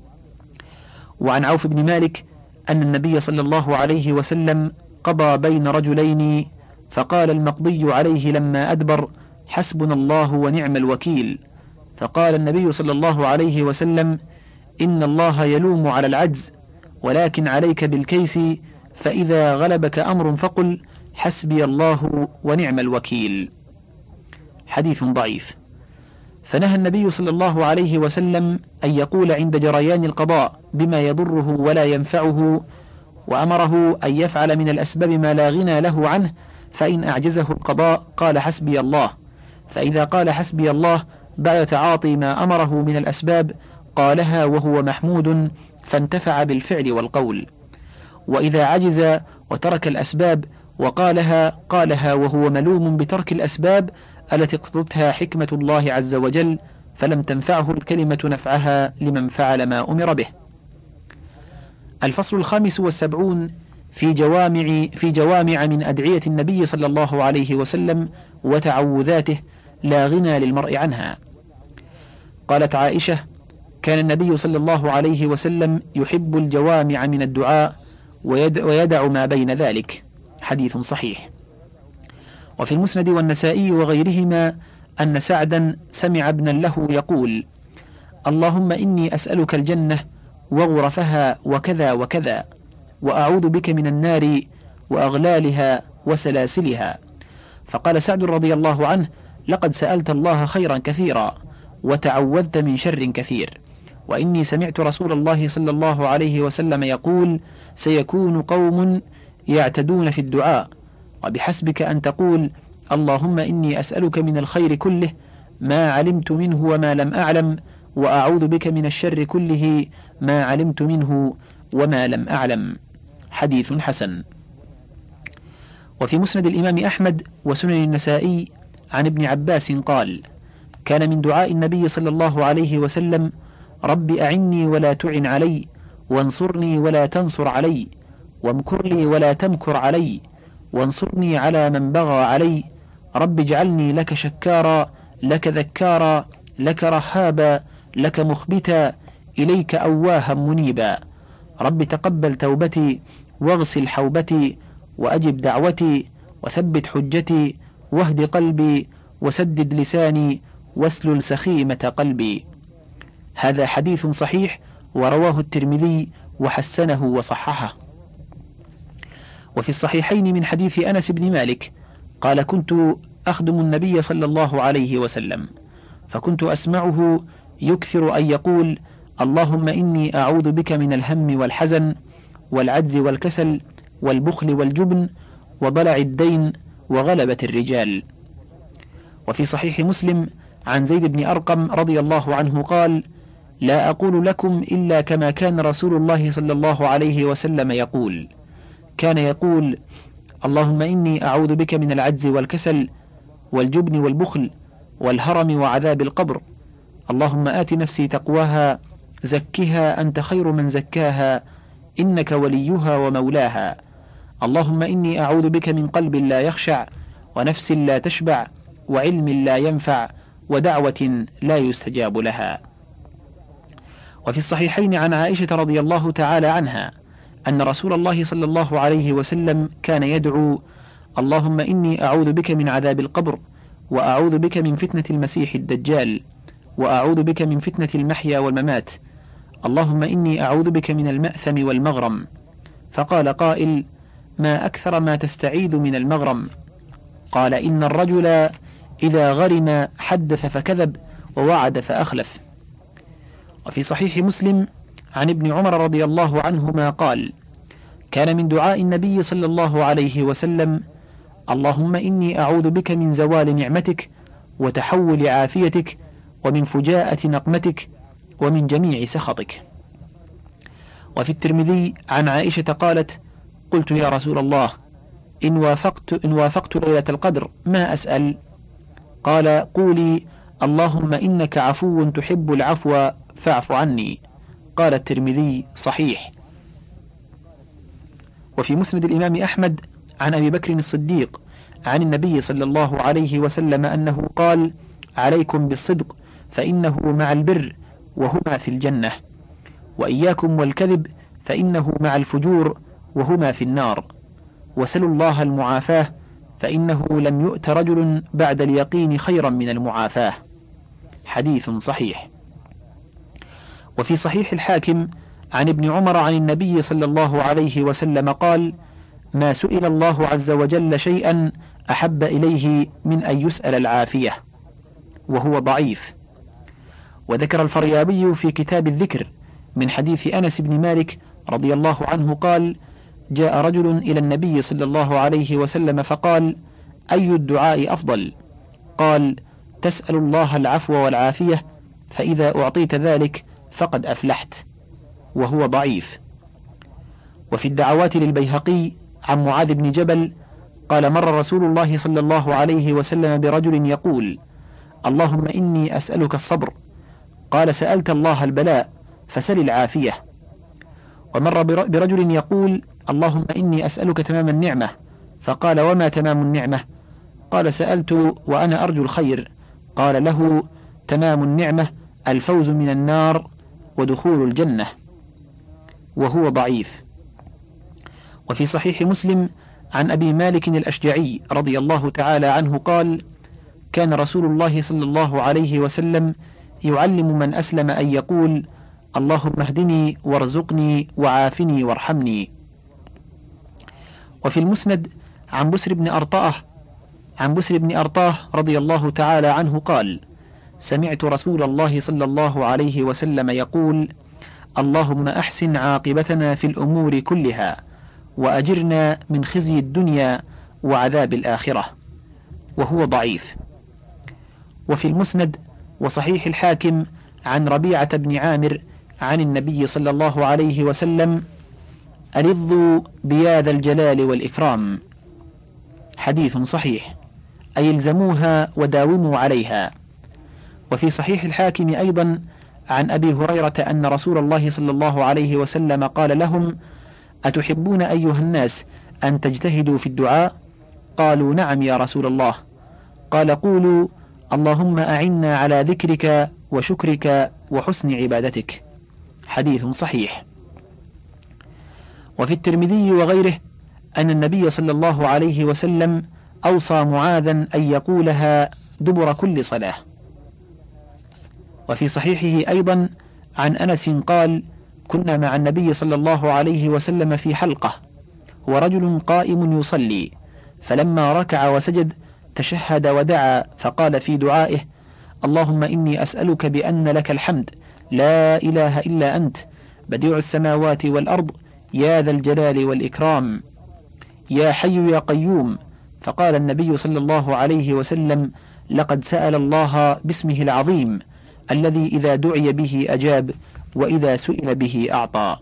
وعن عوف بن مالك أن النبي صلى الله عليه وسلم قضى بين رجلين فقال المقضي عليه لما أدبر: حسبنا الله ونعم الوكيل. فقال النبي صلى الله عليه وسلم: إن الله يلوم على العجز، ولكن عليك بالكيس، فإذا غلبك أمر فقل حسبي الله ونعم الوكيل. حديث ضعيف. فنهى النبي صلى الله عليه وسلم أن يقول عند جريان القضاء بما يضره ولا ينفعه، وأمره أن يفعل من الأسباب ما لا غنى له عنه، فإن أعجزه القضاء قال حسبي الله، فإذا قال حسبي الله بعد تعاطي ما أمره من الأسباب قالها وهو محمود فانتفع بالفعل والقول. وإذا عجز وترك الأسباب وقالها قالها وهو ملوم بترك الأسباب التي اقتضتها حكمة الله عز وجل، فلم تنفعه الكلمة نفعها لمن فعل ما أمر به. الفصل 75 في جوامع من أدعية النبي صلى الله عليه وسلم وتعوذاته لا غنى للمرء عنها. قالت عائشة: كان النبي صلى الله عليه وسلم يحب الجوامع من الدعاء ويدع ما بين ذلك. حديث صحيح. وفي المسند والنسائي وغيرهما أن سعدا سمع ابنا له يقول: اللهم إني أسألك الجنة وغرفها وكذا وكذا، وأعوذ بك من النار وأغلالها وسلاسلها. فقال سعد رضي الله عنه: لقد سألت الله خيرا كثيرا وتعوذت من شر كثير، وإني سمعت رسول الله صلى الله عليه وسلم يقول: سيكون قوم يعتدون في الدعاء، وبحسبك أن تقول: اللهم إني أسألك من الخير كله ما علمت منه وما لم أعلم، وأعوذ بك من الشر كله ما علمت منه وما لم أعلم. حديث حسن. وفي مسند الإمام أحمد وسنن النسائي عن ابن عباس قال: كان من دعاء النبي صلى الله عليه وسلم: رب أعني ولا تعن علي، وانصرني ولا تنصر علي، وامكر لي ولا تمكر علي، وانصرني على من بغى علي، رب اجعلني لك شكارا، لك ذكارا، لك رهابا، لك مخبتا، إليك أواها منيبا، رب تقبل توبتي واغسل حوبتي وأجب دعوتي وثبت حجتي واهد قلبي وسدد لساني واسلل سخيمة قلبي. هذا حديث صحيح ورواه الترمذي وحسنه وصححه. وفي الصحيحين من حديث أنس بن مالك قال: كنت أخدم النبي صلى الله عليه وسلم، فكنت أسمعه يكثر أن يقول: اللهم إني أعوذ بك من الهم والحزن والعجز والكسل والبخل والجبن وضلع الدين وغلبة الرجال. وفي صحيح مسلم عن زيد بن أرقم رضي الله عنه قال: لا أقول لكم إلا كما كان رسول الله صلى الله عليه وسلم يقول. كان يقول: اللهم إني أعوذ بك من العجز والكسل والجبن والبخل والهرم وعذاب القبر. اللهم آت نفسي تقواها زكها أنت خير من زكاها إنك وليها ومولاها. اللهم إني أعوذ بك من قلب لا يخشع ونفس لا تشبع وعلم لا ينفع ودعوة لا يستجاب لها. وفي الصحيحين عن عائشة رضي الله تعالى عنها أن رسول الله صلى الله عليه وسلم كان يدعو: اللهم إني أعوذ بك من عذاب القبر، وأعوذ بك من فتنة المسيح الدجال، وأعوذ بك من فتنة المحيا والممات، اللهم إني أعوذ بك من المأثم والمغرم. فقال قائل: ما أكثر ما تستعيذ من المغرم؟ قال: إن الرجل إذا غرم حدث فكذب ووعد فأخلف. وفي صحيح مسلم عن ابن عمر رضي الله عنهما قال: كان من دعاء النبي صلى الله عليه وسلم: اللهم إني أعوذ بك من زوال نعمتك وتحول عافيتك ومن فجاءة نقمتك ومن جميع سخطك. وفي الترمذي عن عائشة قالت: قلت يا رسول الله إن وافقت ليلة القدر ما أسأل؟ قال: قولي اللهم إنك عفو تحب العفو فاعف عني. قال الترمذي: صحيح. وفي مسند الإمام أحمد عن أبي بكر الصديق عن النبي صلى الله عليه وسلم أنه قال: عليكم بالصدق فإنه مع البر وهما في الجنة، وإياكم والكذب فإنه مع الفجور وهما في النار، وسلوا الله المعافاة فإنه لم يؤت رجل بعد اليقين خيرا من المعافاة. حديث صحيح. وفي صحيح الحاكم عن ابن عمر عن النبي صلى الله عليه وسلم قال: ما سئل الله عز وجل شيئا أحب إليه من أن يسأل العافية، وهو ضعيف. وذكر الفريابي في كتاب الذكر من حديث أنس بن مالك رضي الله عنه قال: جاء رجل إلى النبي صلى الله عليه وسلم فقال: أي الدعاء أفضل؟ قال: تسأل الله العفو والعافية، فإذا أعطيت ذلك فقد أفلحت، وهو ضعيف. وفي الدعوات للبيهقي عن معاذ بن جبل قال: مر رسول الله صلى الله عليه وسلم برجل يقول: اللهم إني أسألك الصبر. قال: سألت الله البلاء فسل العافية. ومر برجل يقول: اللهم إني أسألك تمام النعمة. فقال: وما تمام النعمة؟ قال: سألت وأنا أرجو الخير. قال له: تمام النعمة الفوز من النار ودخول الجنة، وهو ضعيف. وفي صحيح مسلم عن أبي مالك الأشجعي رضي الله تعالى عنه قال: كان رسول الله صلى الله عليه وسلم يعلم من أسلم أن يقول: اللهم اهدني وارزقني وعافني وارحمني. وفي المسند عن بسر بن أرطاه رضي الله تعالى عنه قال: سمعت رسول الله صلى الله عليه وسلم يقول: اللهم أحسن عاقبتنا في الأمور كلها وأجرنا من خزي الدنيا وعذاب الآخرة، وهو ضعيف. وفي المسند وصحيح الحاكم عن ربيعة بن عامر عن النبي صلى الله عليه وسلم: ألظوا بياذ الجلال والإكرام. حديث صحيح، أي الزموها وداوموا عليها. وفي صحيح الحاكم أيضا عن أبي هريرة أن رسول الله صلى الله عليه وسلم قال لهم: أتحبون أيها الناس أن تجتهدوا في الدعاء؟ قالوا: نعم يا رسول الله. قال: قولوا: اللهم أعنا على ذكرك وشكرك وحسن عبادتك. حديث صحيح. وفي الترمذي وغيره أن النبي صلى الله عليه وسلم أوصى معاذا أن يقولها دبر كل صلاة. وفي صحيحه أيضا عن أنس قال: كنا مع النبي صلى الله عليه وسلم في حلقة ورجل قائم يصلي، فلما ركع وسجد تشهد ودعا فقال في دعائه: اللهم إني أسألك بأن لك الحمد لا إله إلا أنت بديع السماوات والأرض يا ذا الجلال والإكرام يا حي يا قيوم. فقال النبي صلى الله عليه وسلم: لقد سأل الله باسمه العظيم الذي إذا دعي به أجاب وإذا سئل به أعطى.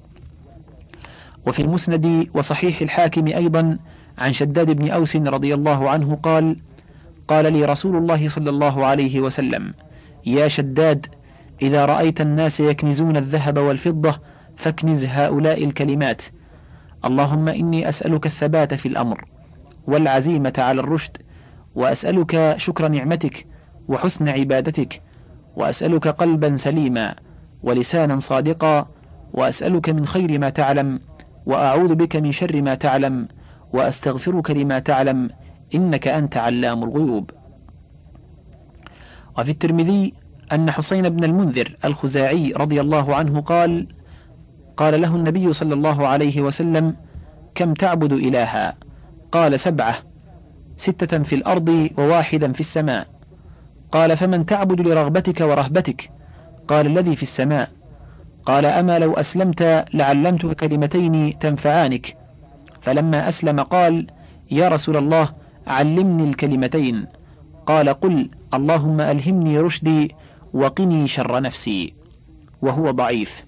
وفي المسند وصحيح الحاكم أيضا عن شداد بن أوس رضي الله عنه قال: قال لي رسول الله صلى الله عليه وسلم: يا شداد، إذا رأيت الناس يكنزون الذهب والفضة فاكنز هؤلاء الكلمات: اللهم إني أسألك الثبات في الأمر والعزيمة على الرشد، وأسألك شكر نعمتك وحسن عبادتك، وأسألك قلبا سليما ولسانا صادقا، وأسألك من خير ما تعلم، وأعوذ بك من شر ما تعلم، وأستغفرك لما تعلم، إنك أنت علام الغيوب. وفي الترمذي أن حسين بن المنذر الخزاعي رضي الله عنه قال: قال له النبي صلى الله عليه وسلم: كم تعبد إلها؟ قال: 7، 6 في الأرض و1 في السماء. قال: فمن تعبد لرغبتك ورهبتك؟ قال: الذي في السماء. قال: أما لو أسلمت لعلمتك كلمتين تنفعانك. فلما أسلم قال: يا رسول الله، علمني الكلمتين. قال: قل اللهم ألهمني رشدي وقني شر نفسي. وهو ضعيف.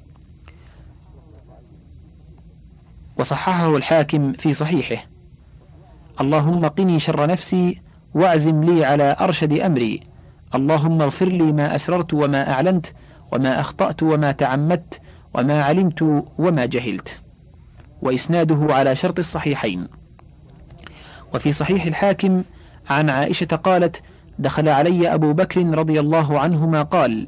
وصححه الحاكم في صحيحه: اللهم قني شر نفسي واعزم لي على أرشد أمري، اللهم اغفر لي ما أسررت وما أعلنت وما أخطأت وما تعمدت وما علمت وما جهلت. وإسناده على شرط الصحيحين. وفي صحيح الحاكم عن عائشة قالت: دخل علي أبو بكر رضي الله عنهما قال: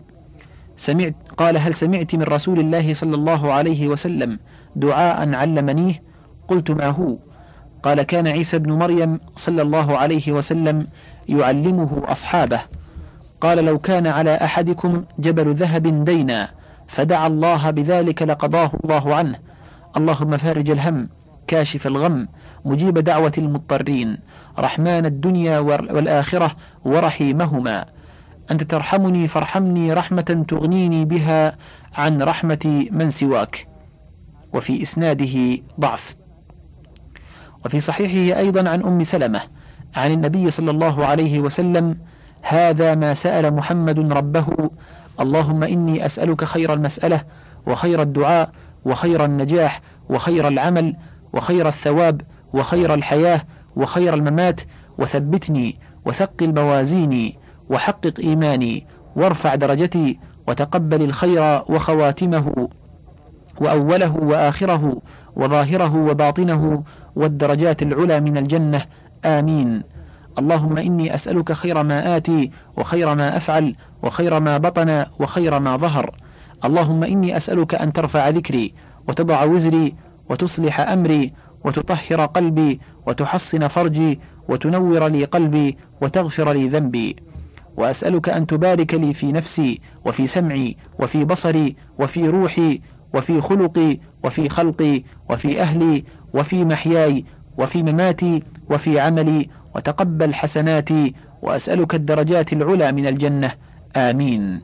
هل سمعت من رسول الله صلى الله عليه وسلم دعاء علمنيه؟ قلت: ما هو؟ قال: كان عيسى بن مريم صلى الله عليه وسلم يعلمه أصحابه. قال: لو كان على أحدكم جبل ذهب دينا فدعا الله بذلك لقضاه الله عنه، اللهم فارج الهم كاشف الغم مجيب دعوة المضطرين رحمن الدنيا والآخرة ورحيمهما، أنت ترحمني فارحمني رحمة تغنيني بها عن رحمة من سواك. وفي إسناده ضعف. وفي صحيحه أيضا عن أم سلمة عن النبي صلى الله عليه وسلم: هذا ما سأل محمد ربه، اللهم إني أسألك خير المسألة وخير الدعاء وخير النجاح وخير العمل وخير الثواب وخير الحياة وخير الممات، وثبتني وثقل موازيني وحقق إيماني وارفع درجتي وتقبل الخير وخواتمه وأوله وآخره وظاهره وباطنه والدرجات العلى من الجنة، آمين. اللهم إني أسألك خير ما آتي وخير ما أفعل وخير ما بطن وخير ما ظهر. اللهم إني أسألك أن ترفع ذكري وتضع وزري وتصلح أمري وتطهر قلبي وتحصن فرجي وتنور لي قلبي وتغفر لي ذنبي. وأسألك أن تبارك لي في نفسي وفي سمعي وفي بصري وفي روحي وفي خلقي وفي خلقي وفي أهلي وفي محياي وفي مماتي وفي عملي، وتقبل حسناتي، وأسألك الدرجات العلى من الجنة، آمين.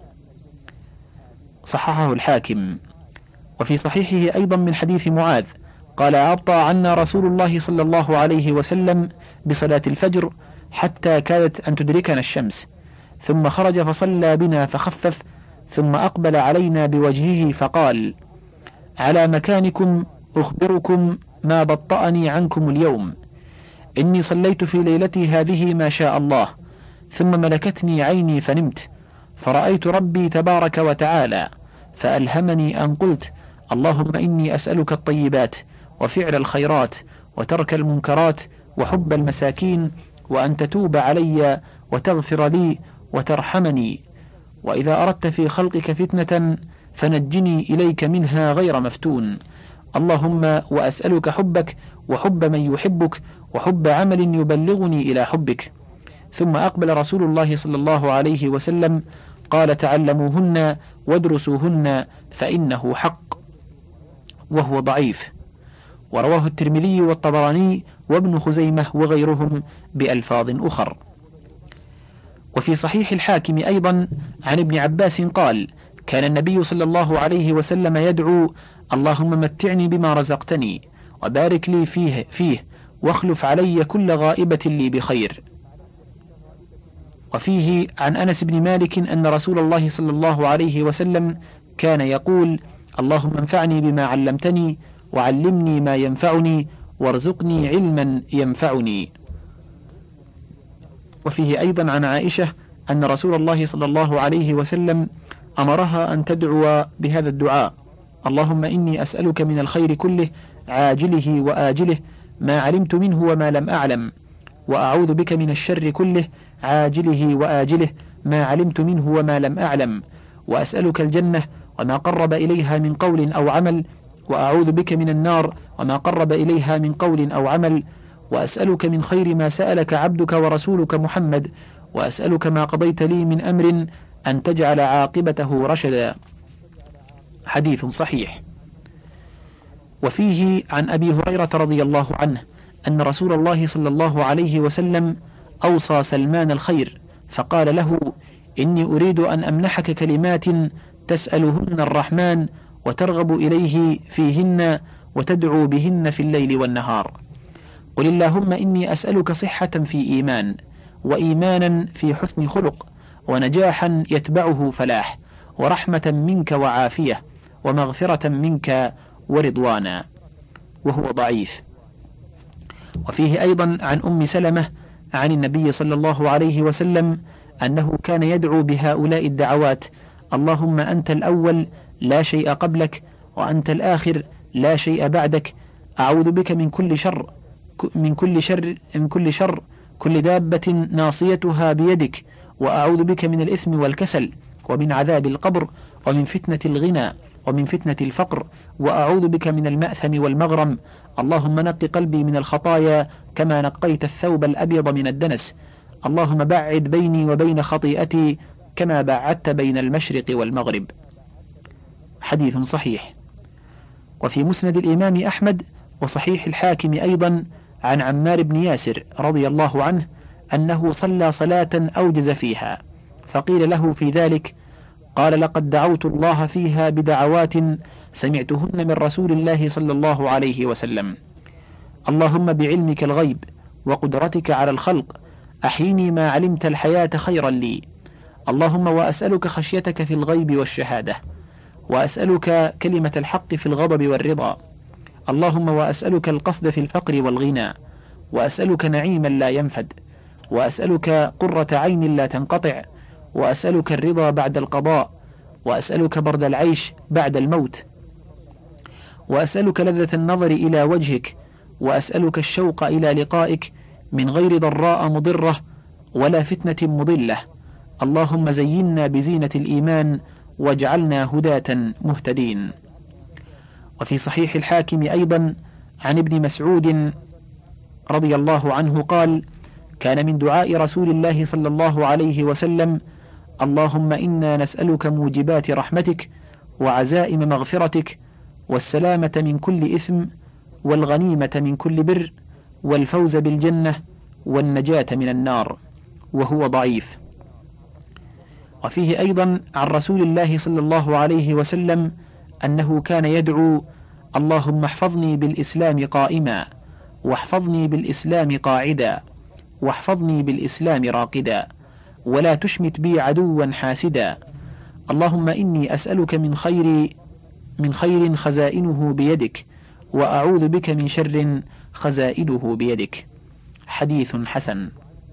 صححه الحاكم. وفي صحيحه أيضا من حديث معاذ قال: أبطأ عنا رسول الله صلى الله عليه وسلم بصلاة الفجر حتى كادت أن تدركنا الشمس، ثم خرج فصلى بنا فخفف، ثم أقبل علينا بوجهه فقال: على مكانكم أخبركم ما بطأني عنكم اليوم، إني صليت في ليلتي هذه ما شاء الله، ثم ملكتني عيني فنمت، فرأيت ربي تبارك وتعالى فألهمني أن قلت: اللهم إني أسألك الطيبات وفعل الخيرات وترك المنكرات وحب المساكين، وأن تتوب علي وتغفر لي وترحمني، وإذا أردت في خلقك فتنة فنجني إليك منها غير مفتون. اللهم وأسألك حبك وحب من يحبك وحب عمل يبلغني إلى حبك. ثم أقبل رسول الله صلى الله عليه وسلم قال: تعلموهن وادرسوهن فإنه حق. وهو ضعيف. ورواه الترمذي والطبراني وابن خزيمة وغيرهم بألفاظ أخر. وفي صحيح الحاكم أيضا عن ابن عباس قال: كان النبي صلى الله عليه وسلم يدعو: اللهم متعني بما رزقتني وبارك لي فيه واخلف علي كل غائبة لي بخير. وفيه عن أنس بن مالك أن رسول الله صلى الله عليه وسلم كان يقول: اللهم انفعني بما علمتني وعلمني ما ينفعني وارزقني علما ينفعني. وفيه أيضا عن عائشة أن رسول الله صلى الله عليه وسلم أمرها أن تدعو بهذا الدعاء: اللهم إني أسألك من الخير كله عاجله وآجله ما علمت منه وما لم أعلم، وأعوذ بك من الشر كله عاجله وآجله ما علمت منه وما لم أعلم، وأسألك الجنة وما قرب إليها من قول أو عمل، وأعوذ بك من النار وما قرب إليها من قول أو عمل، وأسألك من خير ما سألك عبدك ورسولك محمد، وأسألك ما قضيت لي من أمر أن تجعل عاقبته رشدا. حديث صحيح. وفيه عن أبي هريرة رضي الله عنه أن رسول الله صلى الله عليه وسلم أوصى سلمان الخير فقال له: إني أريد أن أمنحك كلمات تسألهن الرحمن وترغب إليه فيهن وتدعو بهن في الليل والنهار. قل اللهم إني أسألك صحة في إيمان، وإيمانا في حسن خلق، ونجاحا يتبعه فلاح، ورحمة منك وعافية، ومغفرة منك ورضوانا. وهو ضعيف. وفيه أيضا عن أم سلمة عن النبي صلى الله عليه وسلم أنه كان يدعو بهؤلاء الدعوات: اللهم أنت الأول لا شيء قبلك، وأنت الآخر لا شيء بعدك، أعوذ بك من كل شر كل دابة ناصيتها بيدك، وأعوذ بك من الإثم والكسل، ومن عذاب القبر، ومن فتنة الغنى، ومن فتنة الفقر، وأعوذ بك من المأثم والمغرم. اللهم نق قلبي من الخطايا كما نقيت الثوب الأبيض من الدنس. اللهم بعد بيني وبين خطيئتي كما بعدت بين المشرق والمغرب. حديث صحيح. وفي مسند الإمام أحمد وصحيح الحاكم أيضا عن عمار بن ياسر رضي الله عنه أنه صلى صلاة أوجز فيها، فقيل له في ذلك قال: لقد دعوت الله فيها بدعوات سمعتهن من رسول الله صلى الله عليه وسلم: اللهم بعلمك الغيب وقدرتك على الخلق أحيني ما علمت الحياة خيرا لي. اللهم وأسألك خشيتك في الغيب والشهادة، وأسألك كلمة الحق في الغضب والرضا. اللهم وأسألك القصد في الفقر والغنى، وأسألك نعيما لا ينفد، وأسألك قرة عين لا تنقطع، وأسألك الرضا بعد القضاء، وأسألك برد العيش بعد الموت، وأسألك لذة النظر إلى وجهك، وأسألك الشوق إلى لقائك من غير ضراء مضرة ولا فتنة مضلة. اللهم زينا بزينة الإيمان واجعلنا هداة مهتدين. وفي صحيح الحاكم أيضا عن ابن مسعود رضي الله عنه قال: كان من دعاء رسول الله صلى الله عليه وسلم: اللهم إنا نسألك موجبات رحمتك وعزائم مغفرتك والسلامة من كل إثم والغنيمة من كل بر والفوز بالجنة والنجاة من النار. وهو ضعيف. وفيه أيضا عن رسول الله صلى الله عليه وسلم أنه كان يدعو: اللهم احفظني بالإسلام قائما، واحفظني بالإسلام قاعدا، واحفظني بالإسلام راقدا، ولا تشمت بي عدوا حاسدا. اللهم إني أسألك من خير خزائنه بيدك، وأعوذ بك من شر خزائنه بيدك. حديث حسن.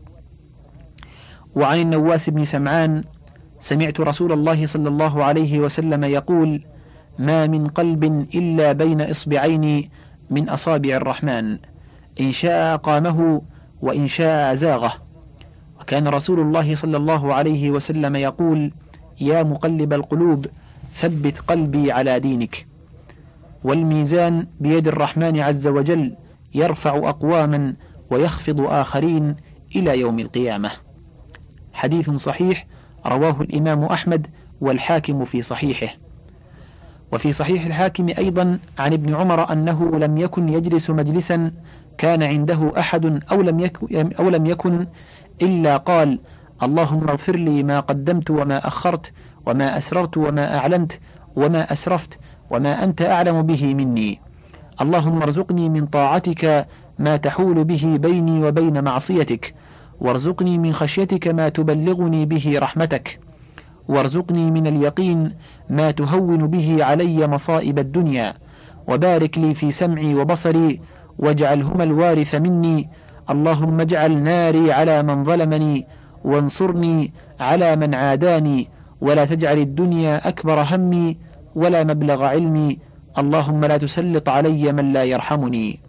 وعن النواس بن سمعان: سمعت رسول الله صلى الله عليه وسلم يقول: ما من قلب إلا بين إصبعين من أصابع الرحمن، إن شاء أقامه وإن شاء أزاغه. وكان رسول الله صلى الله عليه وسلم يقول: يا مقلب القلوب ثبت قلبي على دينك. والميزان بيد الرحمن عز وجل، يرفع أقواما ويخفض آخرين إلى يوم القيامة. حديث صحيح رواه الإمام أحمد والحاكم في صحيحه. وفي صحيح الحاكم أيضا عن ابن عمر أنه لم يكن يجلس مجلسا كان عنده أحد أو لم يكن إلا قال: اللهم اغفر لي ما قدمت وما أخرت وما أسررت وما أعلنت وما أسرفت وما أنت أعلم به مني. اللهم ارزقني من طاعتك ما تحول به بيني وبين معصيتك، وارزقني من خشيتك ما تبلغني به رحمتك، وارزقني من اليقين ما تهون به علي مصائب الدنيا، وبارك لي في سمعي وبصري واجعلهما الوارث مني. اللهم اجعل ناري على من ظلمني وانصرني على من عاداني، ولا تجعل الدنيا أكبر همي ولا مبلغ علمي. اللهم لا تسلط علي من لا يرحمني.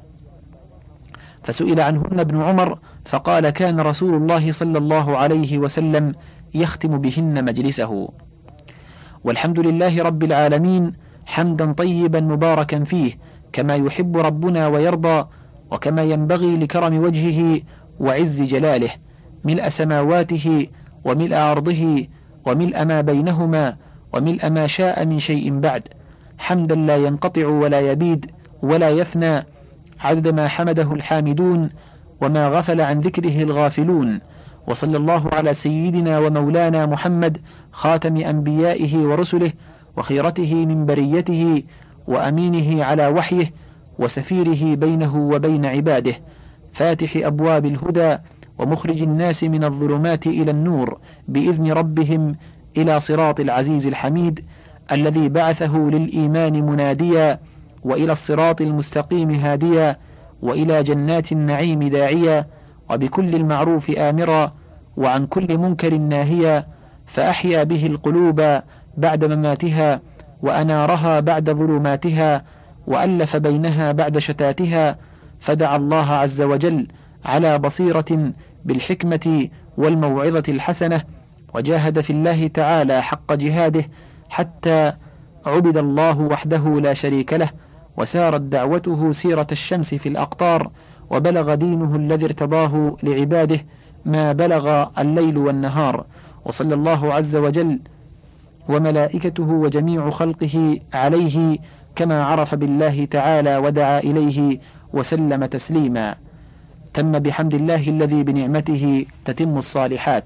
فسئل عنهن ابن عمر فقال: كان رسول الله صلى الله عليه وسلم يختم بهن مجلسه. والحمد لله رب العالمين حمدا طيبا مباركا فيه كما يحب ربنا ويرضى، وكما ينبغي لكرم وجهه وعز جلاله، ملء سماواته وملء أرضه وملء ما بينهما وملء ما شاء من شيء بعد، حمدا لا ينقطع ولا يبيد ولا يفنى، عدد ما حمده الحامدون وما غفل عن ذكره الغافلون. وصلى الله على سيدنا ومولانا محمد خاتم أنبيائه ورسله وخيرته من بريته وأمينه على وحيه وسفيره بينه وبين عباده، فاتح أبواب الهدى ومخرج الناس من الظلمات إلى النور بإذن ربهم إلى صراط العزيز الحميد، الذي بعثه للإيمان مناديا وإلى الصراط المستقيم هاديا وإلى جنات النعيم داعيا، وبكل المعروف آمرا وعن كل منكر ناهيا، فأحيا به القلوب بعد مماتها وأنارها بعد ظلماتها وألف بينها بعد شتاتها، فدعا الله عز وجل على بصيرة بالحكمة والموعظة الحسنة، وجاهد في الله تعالى حق جهاده حتى عبد الله وحده لا شريك له، وسارت دعوته سيرة الشمس في الأقطار، وبلغ دينه الذي ارتضاه لعباده ما بلغ الليل والنهار. وصلى الله عز وجل وملائكته وجميع خلقه عليه كما عرف بالله تعالى ودعا إليه وسلم تسليما. تم بحمد الله الذي بنعمته تتم الصالحات.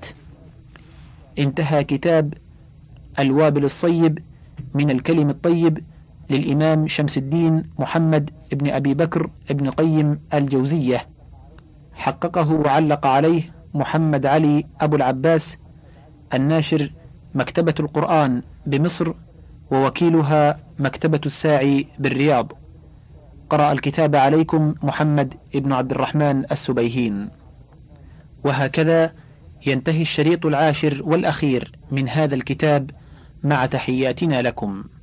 انتهى كتاب الوابل الصيب من الكلم الطيب للإمام شمس الدين محمد ابن أبي بكر ابن قيم الجوزية، حققه وعلق عليه محمد علي أبو العباس، الناشر مكتبة القرآن بمصر، ووكيلها مكتبة الساعي بالرياض. قرأ الكتاب عليكم محمد ابن عبد الرحمن السبيهين. وهكذا ينتهي الشريط 10 والأخير من هذا الكتاب، مع تحياتنا لكم.